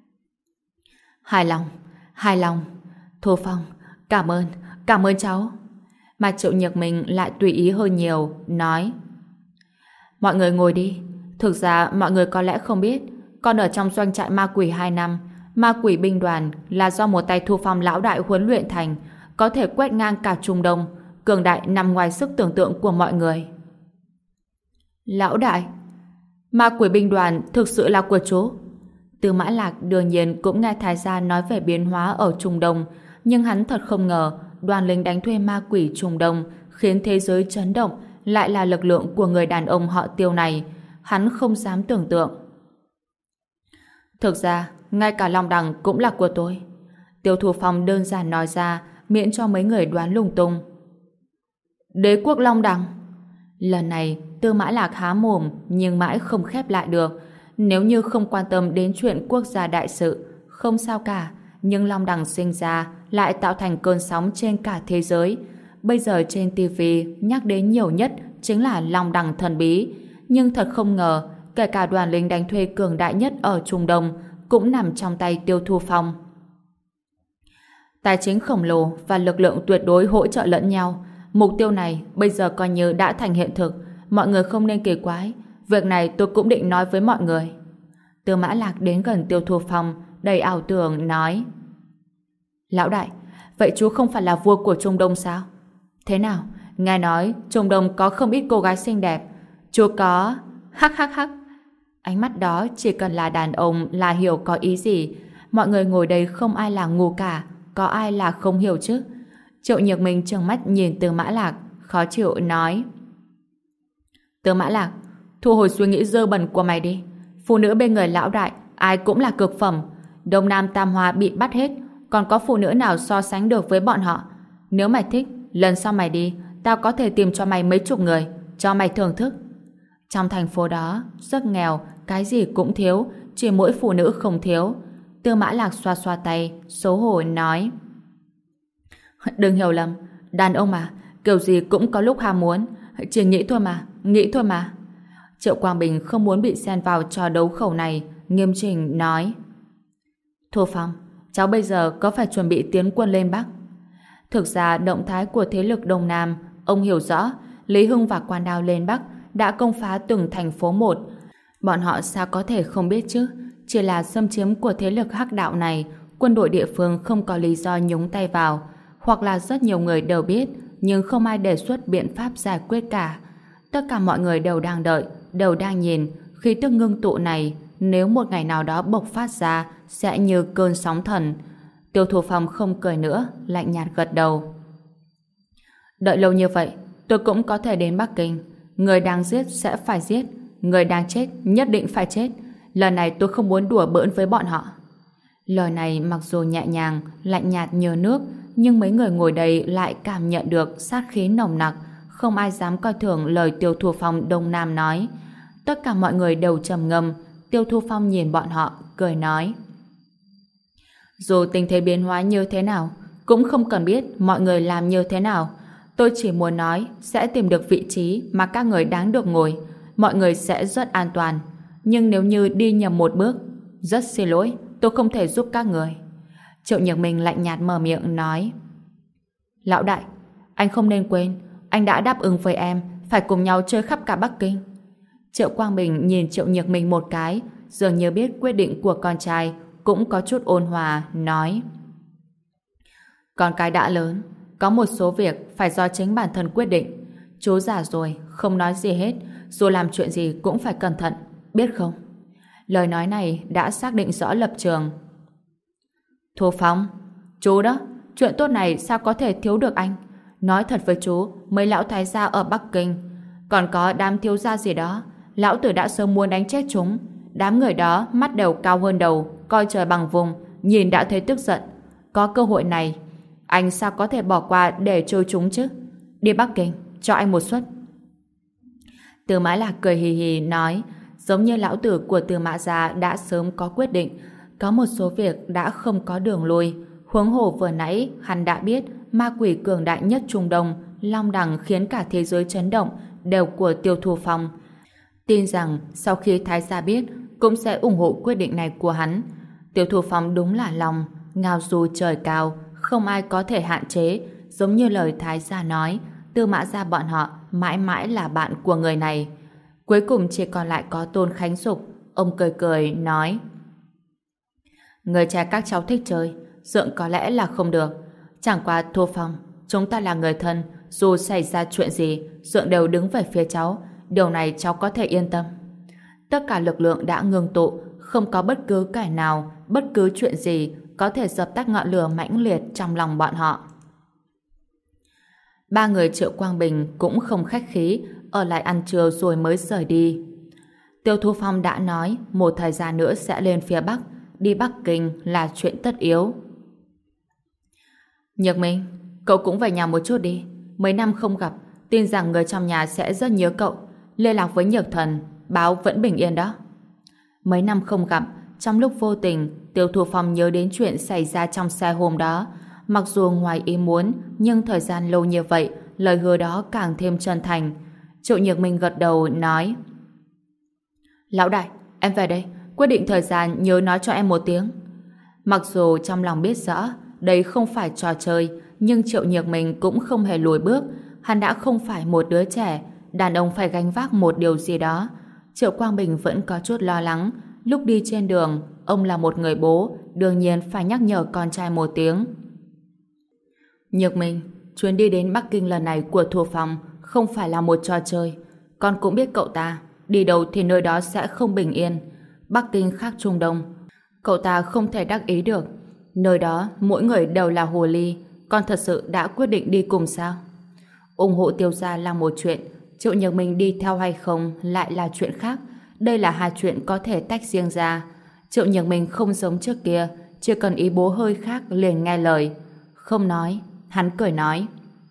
Hài lòng. Thu Phong, cảm ơn cháu. Mà Triệu Nhược Minh lại tùy ý hơn nhiều, nói. Mọi người ngồi đi. Thực ra mọi người có lẽ không biết, con ở trong doanh trại ma quỷ 2 năm, ma quỷ binh đoàn là do một tay Thu Phong lão đại huấn luyện thành, có thể quét ngang cả Trung Đông, cường đại nằm ngoài sức tưởng tượng của mọi người. Lão đại, ma quỷ binh đoàn thực sự là của chú? Tư Mã Lạc đương nhiên cũng nghe Thái gia nói về biến hóa ở Trung Đông, nhưng hắn thật không ngờ đoàn lính đánh thuê ma quỷ Trung Đông khiến thế giới chấn động lại là lực lượng của người đàn ông họ Tiêu này. Hắn không dám tưởng tượng. Thực ra, ngay cả Long Đằng cũng là của tôi. Tiêu Thu Phong đơn giản nói ra, miễn cho mấy người đoán lung tung. Đế quốc Long Đằng? Lần này, Tư Mã Lạc há mồm nhưng mãi không khép lại được. Nếu như không quan tâm đến chuyện quốc gia đại sự, không sao cả, nhưng Long Đằng sinh ra lại tạo thành cơn sóng trên cả thế giới. Bây giờ trên TV nhắc đến nhiều nhất chính là Long Đằng thần bí, nhưng thật không ngờ, kể cả đoàn lính đánh thuê cường đại nhất ở Trung Đông cũng nằm trong tay Tiêu Thu Phong. Tài chính khổng lồ và lực lượng tuyệt đối hỗ trợ lẫn nhau. Mục tiêu này bây giờ coi như đã thành hiện thực. Mọi người không nên kỳ quái. Việc này tôi cũng định nói với mọi người. Tư Mã Lạc đến gần Tiêu Thu Phong, đầy ảo tưởng nói: Lão đại, vậy chú không phải là vua của Trung Đông sao? Thế nào? Nghe nói Trung Đông có không ít cô gái xinh đẹp. Chú có... Hắc hắc hắc. Ánh mắt đó chỉ cần là đàn ông là hiểu có ý gì. Mọi người ngồi đây không ai là ngu cả, có ai là không hiểu chứ? Triệu Nhược Minh trừng mắt nhìn Tư Mã Lạc, khó chịu nói: Tư Mã Lạc, thu hồi suy nghĩ dơ bẩn của mày đi. Phụ nữ bên người lão đại ai cũng là cực phẩm. Đông Nam Tam Hoa bị bắt hết, còn có phụ nữ nào so sánh được với bọn họ? Nếu mày thích, lần sau mày đi, tao có thể tìm cho mày mấy chục người, cho mày thưởng thức. Trong thành phố đó, rất nghèo, cái gì cũng thiếu, chỉ mỗi phụ nữ không thiếu. Tư Mã Lạc xoa xoa tay, xấu hổ nói: Đừng hiểu lầm, đàn ông mà, kiểu gì cũng có lúc ham muốn, chỉ nghĩ thôi mà, nghĩ thôi mà. Triệu Quang Bình không muốn bị xen vào trò đấu khẩu này, nghiêm chỉnh nói: Thu Phong, cháu bây giờ có phải chuẩn bị tiến quân lên Bắc? Thực ra động thái của thế lực Đông Nam, ông hiểu rõ. Lý Hưng và Quan Đao lên Bắc đã công phá từng thành phố một. Bọn họ sao có thể không biết chứ? Chỉ là xâm chiếm của thế lực hắc đạo này, quân đội địa phương không có lý do nhúng tay vào. Hoặc là rất nhiều người đều biết, nhưng không ai đề xuất biện pháp giải quyết cả. Tất cả mọi người đều đang đợi, đều đang nhìn. Khí tức ngưng tụ này, nếu một ngày nào đó bộc phát ra, sẽ như cơn sóng thần. Tiêu Thu Phong không cười nữa, lạnh nhạt gật đầu. Đợi lâu như vậy, tôi cũng có thể đến Bắc Kinh. Người đang giết sẽ phải giết, người đang chết nhất định phải chết. Lần này tôi không muốn đùa bỡn với bọn họ. Lời này mặc dù nhẹ nhàng, lạnh nhạt như nước, nhưng mấy người ngồi đây lại cảm nhận được sát khí nồng nặc. Không ai dám coi thường lời Tiêu Thu Phong Đông Nam nói. Tất cả mọi người đều trầm ngâm. Tiêu Thu Phong nhìn bọn họ, cười nói: Dù tình thế biến hóa như thế nào, cũng không cần biết mọi người làm như thế nào. Tôi chỉ muốn nói sẽ tìm được vị trí mà các người đáng được ngồi. Mọi người sẽ rất an toàn. Nhưng nếu như đi nhầm một bước, rất xin lỗi, tôi không thể giúp các người. Triệu Nhược Minh lạnh nhạt mở miệng nói: Lão đại, anh không nên quên, anh đã đáp ứng với em phải cùng nhau chơi khắp cả Bắc Kinh. Triệu Quang Bình nhìn Triệu Nhược Minh một cái, dường như biết quyết định của con trai, cũng có chút ôn hòa, nói: Con cái đã lớn, có một số việc phải do chính bản thân quyết định. Chú già rồi, không nói gì hết, dù làm chuyện gì cũng phải cẩn thận, biết không? Lời nói này đã xác định rõ lập trường. Thu Phong, chú đó, chuyện tốt này sao có thể thiếu được anh? Nói thật với chú, mấy lão thái gia ở Bắc Kinh, còn có đám thiếu gia gì đó, lão tử đã sớm muốn đánh chết chúng. Đám người đó mắt đều cao hơn đầu, coi trời bằng vùng, nhìn đã thấy tức giận. Có cơ hội này, anh sao có thể bỏ qua để chơi chúng chứ? Đi Bắc Kinh, cho anh một suất. Tư Mã Lạc cười hì hì nói, giống như lão tử của Tư Mã gia đã sớm có quyết định, có một số việc đã không có đường lui. Huống hồ vừa nãy hắn đã biết ma quỷ cường đại nhất Trung Đông, Long Đằng khiến cả thế giới chấn động, đều của Tiêu Thu Phong. Tin rằng sau khi Thái gia biết, cũng sẽ ủng hộ quyết định này của hắn. Tiêu Thu Phong đúng là lòng, ngao du trời cao, không ai có thể hạn chế. Giống như lời Thái gia nói, Tư Mã gia bọn họ mãi mãi là bạn của người này. Cuối cùng chỉ còn lại có Tôn Khánh Dục. Ông cười cười nói, người trai các cháu thích chơi, Dượng có lẽ là không được. Chẳng qua Thu Phong, chúng ta là người thân, dù xảy ra chuyện gì, Dượng đều đứng về phía cháu. Điều này cháu có thể yên tâm. Tất cả lực lượng đã ngưng tụ, không có bất cứ kẻ nào, bất cứ chuyện gì có thể dập tắt ngọn lửa mãnh liệt trong lòng bọn họ. Ba người Triệu Quang Bình cũng không khách khí, ở lại ăn trưa rồi mới rời đi. Tiêu Thu Phong đã nói một thời gian nữa sẽ lên phía Bắc, đi Bắc Kinh là chuyện tất yếu. Nhược Minh, cậu cũng về nhà một chút đi. Mấy năm không gặp, tin rằng người trong nhà sẽ rất nhớ cậu. Liên lạc với Nhược Thần, báo vẫn bình yên đó. Mấy năm không gặp, trong lúc vô tình, Tiêu Thu Phong nhớ đến chuyện xảy ra trong xe hôm đó. Mặc dù ngoài ý muốn, nhưng thời gian lâu như vậy, lời hứa đó càng thêm chân thành. Triệu Nhược Minh gật đầu, nói: Lão đại, em về đây. Quyết định thời gian nhớ nói cho em một tiếng. Mặc dù trong lòng biết rõ đây không phải trò chơi, nhưng Triệu Nhược Minh cũng không hề lùi bước. Hắn đã không phải một đứa trẻ, đàn ông phải gánh vác một điều gì đó. Triệu Quang Bình vẫn có chút lo lắng. Lúc đi trên đường, ông là một người bố, đương nhiên phải nhắc nhở con trai một tiếng. Nhược Minh, chuyến đi đến Bắc Kinh lần này của Thu Phong không phải là một trò chơi. Con cũng biết cậu ta, đi đâu thì nơi đó sẽ không bình yên. Bắc Kinh khác Trung Đông, cậu ta không thể đắc ý được. Nơi đó mỗi người đều là hồ ly. Con thật sự đã quyết định đi cùng sao? Ủng hộ Tiêu gia là một chuyện, Triệu Nhược Minh đi theo hay không lại là chuyện khác. Đây là hai chuyện có thể tách riêng ra. Triệu Nhược Minh không giống trước kia, chỉ cần ý bố hơi khác liền nghe lời. Không nói, hắn cười nói: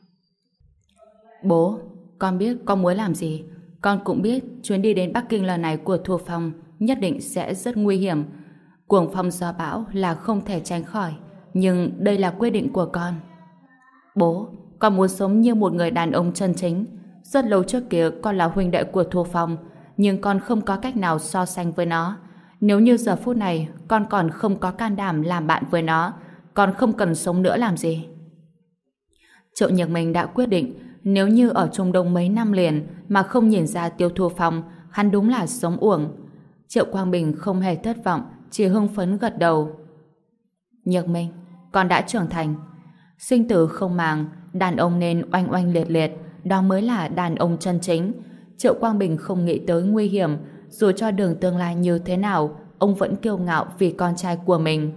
Bố, con biết con muốn làm gì. Con cũng biết chuyến đi đến Bắc Kinh lần này của Thu Phong nhất định sẽ rất nguy hiểm. Cuồng phong gió bão là không thể tránh khỏi, nhưng đây là quyết định của con. Bố, con muốn sống như một người đàn ông chân chính. Rất lâu trước kia con là huynh đệ của Thu Phong, nhưng con không có cách nào so sánh với nó. Nếu như giờ phút này con còn không có can đảm làm bạn với nó, con không cần sống nữa làm gì. Triệu Nhược Minh đã quyết định, nếu như ở Trung Đông mấy năm liền mà không nhìn ra Tiêu Thu Phong, hắn đúng là sống uổng. Triệu Quang Bình không hề thất vọng, chỉ hưng phấn gật đầu. Nhược Minh, con đã trưởng thành. Sinh tử không màng, đàn ông nên oanh oanh liệt liệt, đó mới là đàn ông chân chính. Triệu Quang Bình không nghĩ tới nguy hiểm, dù cho đường tương lai như thế nào, ông vẫn kiêu ngạo vì con trai của mình.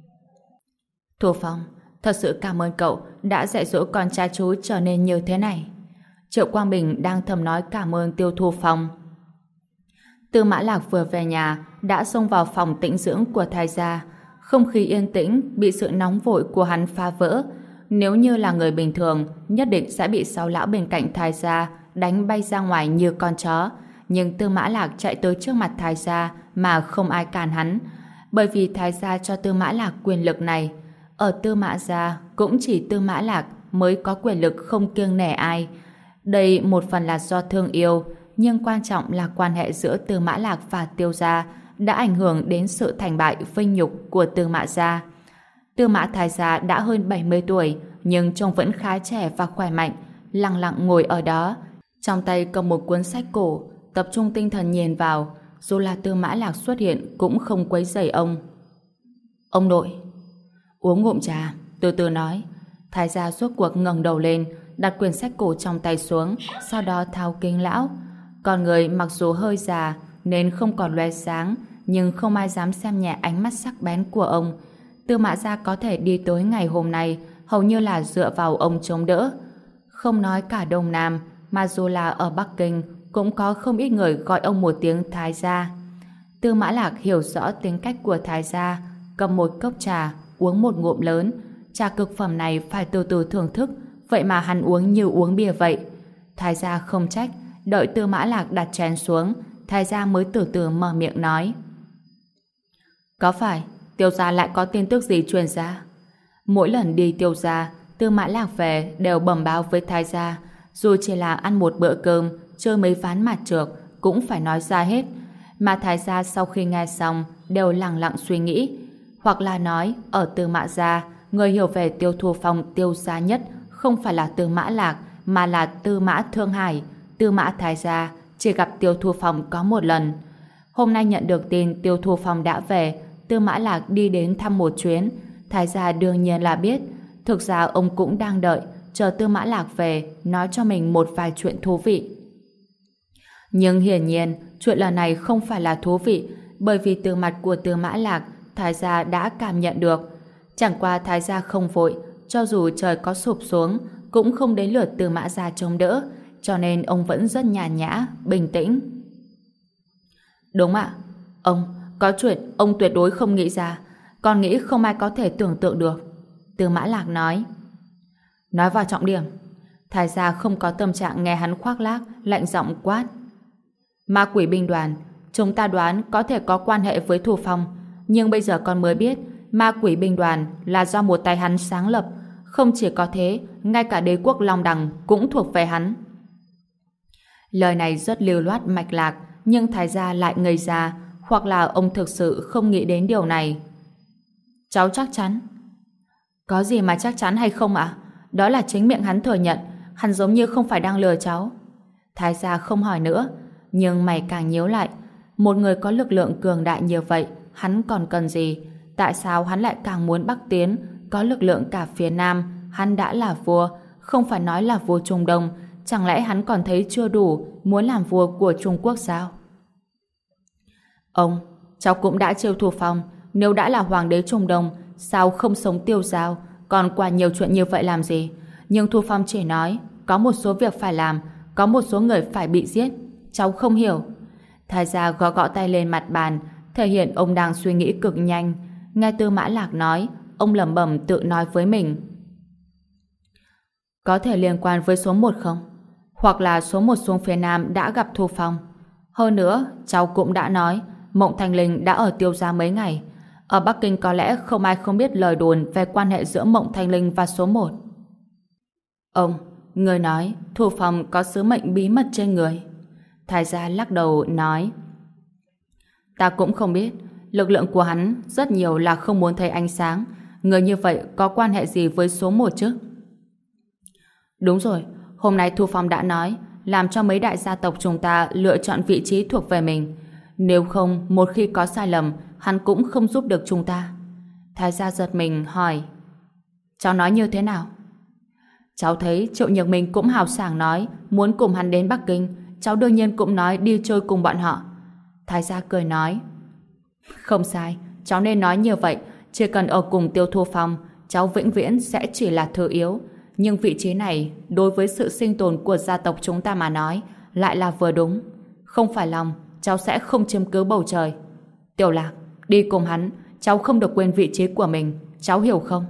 Thu Phong, thật sự cảm ơn cậu đã dạy dỗ con trai chú trở nên như thế này. Triệu Quang Bình đang thầm nói cảm ơn Tiêu Thu Phong. Tư Mã Lạc vừa về nhà đã xông vào phòng tĩnh dưỡng của Thái gia. Không khí yên tĩnh bị sự nóng vội của hắn phá vỡ. Nếu như là người bình thường, nhất định sẽ bị sáu lão bên cạnh Thái gia đánh bay ra ngoài như con chó. Nhưng Tư Mã Lạc chạy tới trước mặt Thái gia mà không ai cản hắn, bởi vì Thái gia cho Tư Mã Lạc quyền lực này. Ở Tư Mã gia cũng chỉ Tư Mã Lạc mới có quyền lực không kiêng nể ai. Đây một phần là do thương yêu, nhưng quan trọng là quan hệ giữa Tư Mã Lạc và Tiêu gia đã ảnh hưởng đến sự thành bại vinh nhục của Tư Mã gia. Tư Mã Thái gia đã hơn 70 tuổi, nhưng trông vẫn khá trẻ và khỏe mạnh, lặng lặng ngồi ở đó, trong tay cầm một cuốn sách cổ, tập trung tinh thần nhìn vào. Dù là Tư Mã Lạc xuất hiện cũng không quấy rầy ông. Ông nội. Uống ngụm trà, từ từ nói. Thái gia rốt cuộc ngẩng đầu lên, đặt quyển sách cổ trong tay xuống, sau đó tháo kính lão. Con người mặc dù hơi già nên không còn lóe sáng, nhưng không ai dám xem nhẹ ánh mắt sắc bén của ông. Tư Mã gia có thể đi tới ngày hôm nay hầu như là dựa vào ông chống đỡ. Không nói cả Đông Nam, mà dù là ở Bắc Kinh cũng có không ít người gọi ông một tiếng Thái gia. Tư Mã Lạc hiểu rõ tính cách của Thái gia, cầm một cốc trà, uống một ngụm lớn. Trà cực phẩm này phải từ từ thưởng thức, vậy mà hắn uống như uống bia vậy. Thái gia không trách, đợi Tư Mã Lạc đặt chén xuống, Thái gia mới từ từ mở miệng nói. Có phải Tiêu gia lại có tin tức gì truyền ra? Mỗi lần đi Tiêu gia, Tư Mã Lạc về đều bẩm báo với Thái gia, dù chỉ là ăn một bữa cơm, chơi mấy ván mặt trược cũng phải nói ra hết. Mà Thái gia sau khi nghe xong đều lặng lặng suy nghĩ, hoặc là nói ở Tư Mã gia, người hiểu về Tiêu Thu Phong Tiêu gia nhất không phải là Tư Mã Lạc mà là Tư Mã Thương Hải. Tư Mã Thái gia chỉ gặp Tiêu Thu Phong có một lần. Hôm nay nhận được tin Tiêu Thu Phong đã về, Tư Mã Lạc đi đến thăm một chuyến. Thái gia đương nhiên là biết. Thực ra ông cũng đang đợi chờ Tư Mã Lạc về nói cho mình một vài chuyện thú vị. Nhưng hiển nhiên chuyện lần này không phải là thú vị, bởi vì từ mặt của Tư Mã Lạc, Thái gia đã cảm nhận được. Chẳng qua Thái gia không vội, cho dù trời có sụp xuống cũng không đến lượt Tư Mã gia chống đỡ, cho nên ông vẫn rất nhàn nhã, bình tĩnh. Đúng ạ, ông, có chuyện ông tuyệt đối không nghĩ ra, con nghĩ không ai có thể tưởng tượng được. Tư Mã Lạc nói. Nói vào trọng điểm. Thái gia không có tâm trạng nghe hắn khoác lác, lạnh giọng quát. Ma quỷ binh đoàn, chúng ta đoán có thể có quan hệ với Thu Phong. Nhưng bây giờ con mới biết ma quỷ binh đoàn là do một tay hắn sáng lập. Không chỉ có thế, ngay cả đế quốc Long Đằng cũng thuộc về hắn. Lời này rất lưu loát mạch lạc, nhưng Thái gia lại ngây ra, hoặc là ông thực sự không nghĩ đến điều này. Cháu chắc chắn. Có gì mà chắc chắn hay không ạ? Đó là chính miệng hắn thừa nhận, hắn giống như không phải đang lừa cháu. Thái gia không hỏi nữa, nhưng mày càng nhíu lại. Một người có lực lượng cường đại như vậy, hắn còn cần gì? Tại sao hắn lại càng muốn bắc tiến, có lực lượng cả phía Nam? Hắn đã là vua, không phải nói là vua Trung Đông, chẳng lẽ hắn còn thấy chưa đủ, muốn làm vua của Trung Quốc sao? Ông, cháu cũng đã chiêu Thu Phong, nếu đã là hoàng đế Trung Đông, sao không sống tiêu dao, còn qua nhiều chuyện như vậy làm gì? Nhưng Thu Phong chỉ nói, có một số việc phải làm, có một số người phải bị giết. Cháu không hiểu. Thái gia gõ gõ tay lên mặt bàn, thể hiện ông đang suy nghĩ cực nhanh. Nghe Tư Mã Lạc nói, ông lẩm bẩm tự nói với mình. Có thể liên quan với số 1 không? Hoặc là số 1 xuống phía Nam đã gặp Thu Phong. Hơn nữa, cháu cũng đã nói, Mộng Thanh Linh đã ở Tiêu Gia mấy ngày. Ở Bắc Kinh có lẽ không ai không biết lời đồn về quan hệ giữa Mộng Thanh Linh và số 1. Ông, người nói Thu Phong có sứ mệnh bí mật trên người. Thái gia lắc đầu nói, ta cũng không biết. Lực lượng của hắn rất nhiều là không muốn thấy ánh sáng. Người như vậy có quan hệ gì với số 1 chứ? Đúng rồi, hôm nay Thu Phong đã nói làm cho mấy đại gia tộc chúng ta lựa chọn vị trí thuộc về mình. Nếu không, một khi có sai lầm, hắn cũng không giúp được chúng ta. Thái gia giật mình hỏi, cháu nói như thế nào? Cháu thấy Triệu Nhược Minh cũng hào sảng nói muốn cùng hắn đến Bắc Kinh, cháu đương nhiên cũng nói đi chơi cùng bọn họ. Thái gia cười nói, không sai, cháu nên nói như vậy. Chỉ cần ở cùng Tiêu Thu Phong, cháu vĩnh viễn sẽ chỉ là thứ yếu. Nhưng vị trí này, đối với sự sinh tồn của gia tộc chúng ta mà nói, lại là vừa đúng. Không phải lòng, cháu sẽ không chiếm cứ bầu trời. Tiểu Lạc, đi cùng hắn, cháu không được quên vị trí của mình, cháu hiểu không?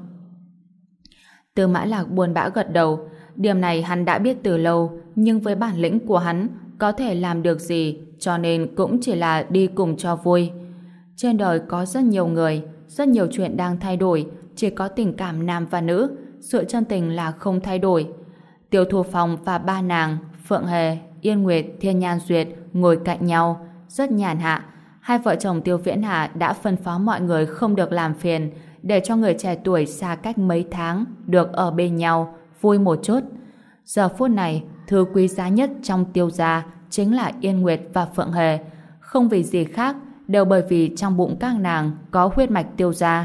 Tư Mã Lạc buồn bã gật đầu. Điểm này hắn đã biết từ lâu, nhưng với bản lĩnh của hắn, có thể làm được gì, cho nên cũng chỉ là đi cùng cho vui. Trên đời có rất nhiều người, rất nhiều chuyện đang thay đổi, chỉ có tình cảm nam và nữ, sự chân tình là không thay đổi. Tiêu Thu Phong và ba nàng, Phượng Hề, Yên Nguyệt, Thiên Nhan Duyệt ngồi cạnh nhau, rất nhàn hạ. Hai vợ chồng Tiêu Viễn Hà đã phân phó mọi người không được làm phiền, để cho người trẻ tuổi xa cách mấy tháng được ở bên nhau, vui một chút. Giờ phút này, thứ quý giá nhất trong Tiêu gia chính là Yên Nguyệt và Phượng Hề. Không vì gì khác, đều bởi vì trong bụng các nàng có huyết mạch Tiêu gia.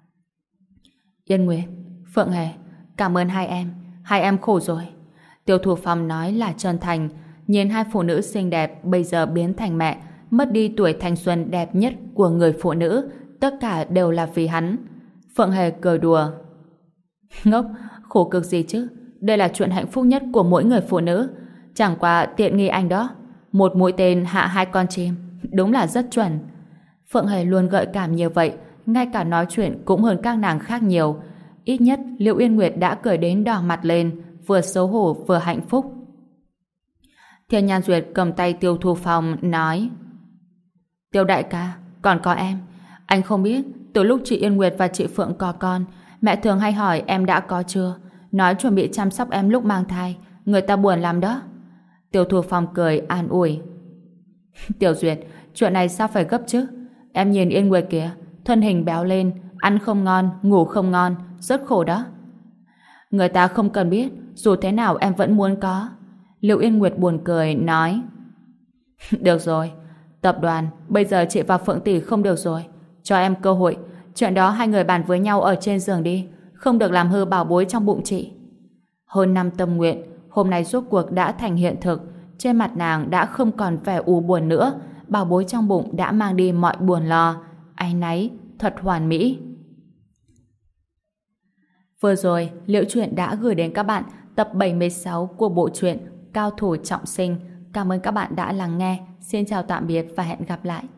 Yên Nguyệt, Phượng Hề, cảm ơn hai em khổ rồi. Tiêu Thu Phong nói là chân thành, nhìn hai phụ nữ xinh đẹp bây giờ biến thành mẹ, mất đi tuổi thanh xuân đẹp nhất của người phụ nữ, tất cả đều là vì hắn. Phượng Hề cười đùa, ngốc, khổ cực gì chứ, đây là chuyện hạnh phúc nhất của mỗi người phụ nữ. Chẳng qua tiện nghi anh đó, một mũi tên hạ hai con chim, đúng là rất chuẩn. Phượng Hề luôn gợi cảm như vậy, ngay cả nói chuyện cũng hơn các nàng khác nhiều. Ít nhất Liễu Yên Nguyệt đã cười đến đỏ mặt lên, vừa xấu hổ vừa hạnh phúc. Thiên Nhan Duyệt cầm tay Tiêu Thu Phong nói, Tiêu đại ca, còn có em. Anh không biết, từ lúc chị Yên Nguyệt và chị Phượng có con, mẹ thường hay hỏi em đã có chưa, nói chuẩn bị chăm sóc em lúc mang thai, người ta buồn lắm đó. Tiêu Thu Phong cười an ủi, Tiểu Duyệt, chuyện này sao phải gấp chứ? Em nhìn Yên Nguyệt kìa, thân hình béo lên, ăn không ngon, ngủ không ngon, rất khổ đó. Người ta không cần biết, dù thế nào em vẫn muốn có. Liễu Yên Nguyệt buồn cười nói, được rồi, tập đoàn, bây giờ chị và Phượng tỷ không được rồi, cho em cơ hội, chuyện đó hai người bàn với nhau ở trên giường đi, không được làm hư bảo bối trong bụng chị. Hơn năm tâm nguyện, hôm nay rốt cuộc đã thành hiện thực. Trên mặt nàng đã không còn vẻ u buồn nữa, bảo bối trong bụng đã mang đi mọi buồn lo. Áy náy, thật hoàn mỹ. Vừa rồi, Liễu Chuyện đã gửi đến các bạn tập 76 của bộ truyện Cao Thủ Trọng Sinh. Cảm ơn các bạn đã lắng nghe. Xin chào tạm biệt và hẹn gặp lại.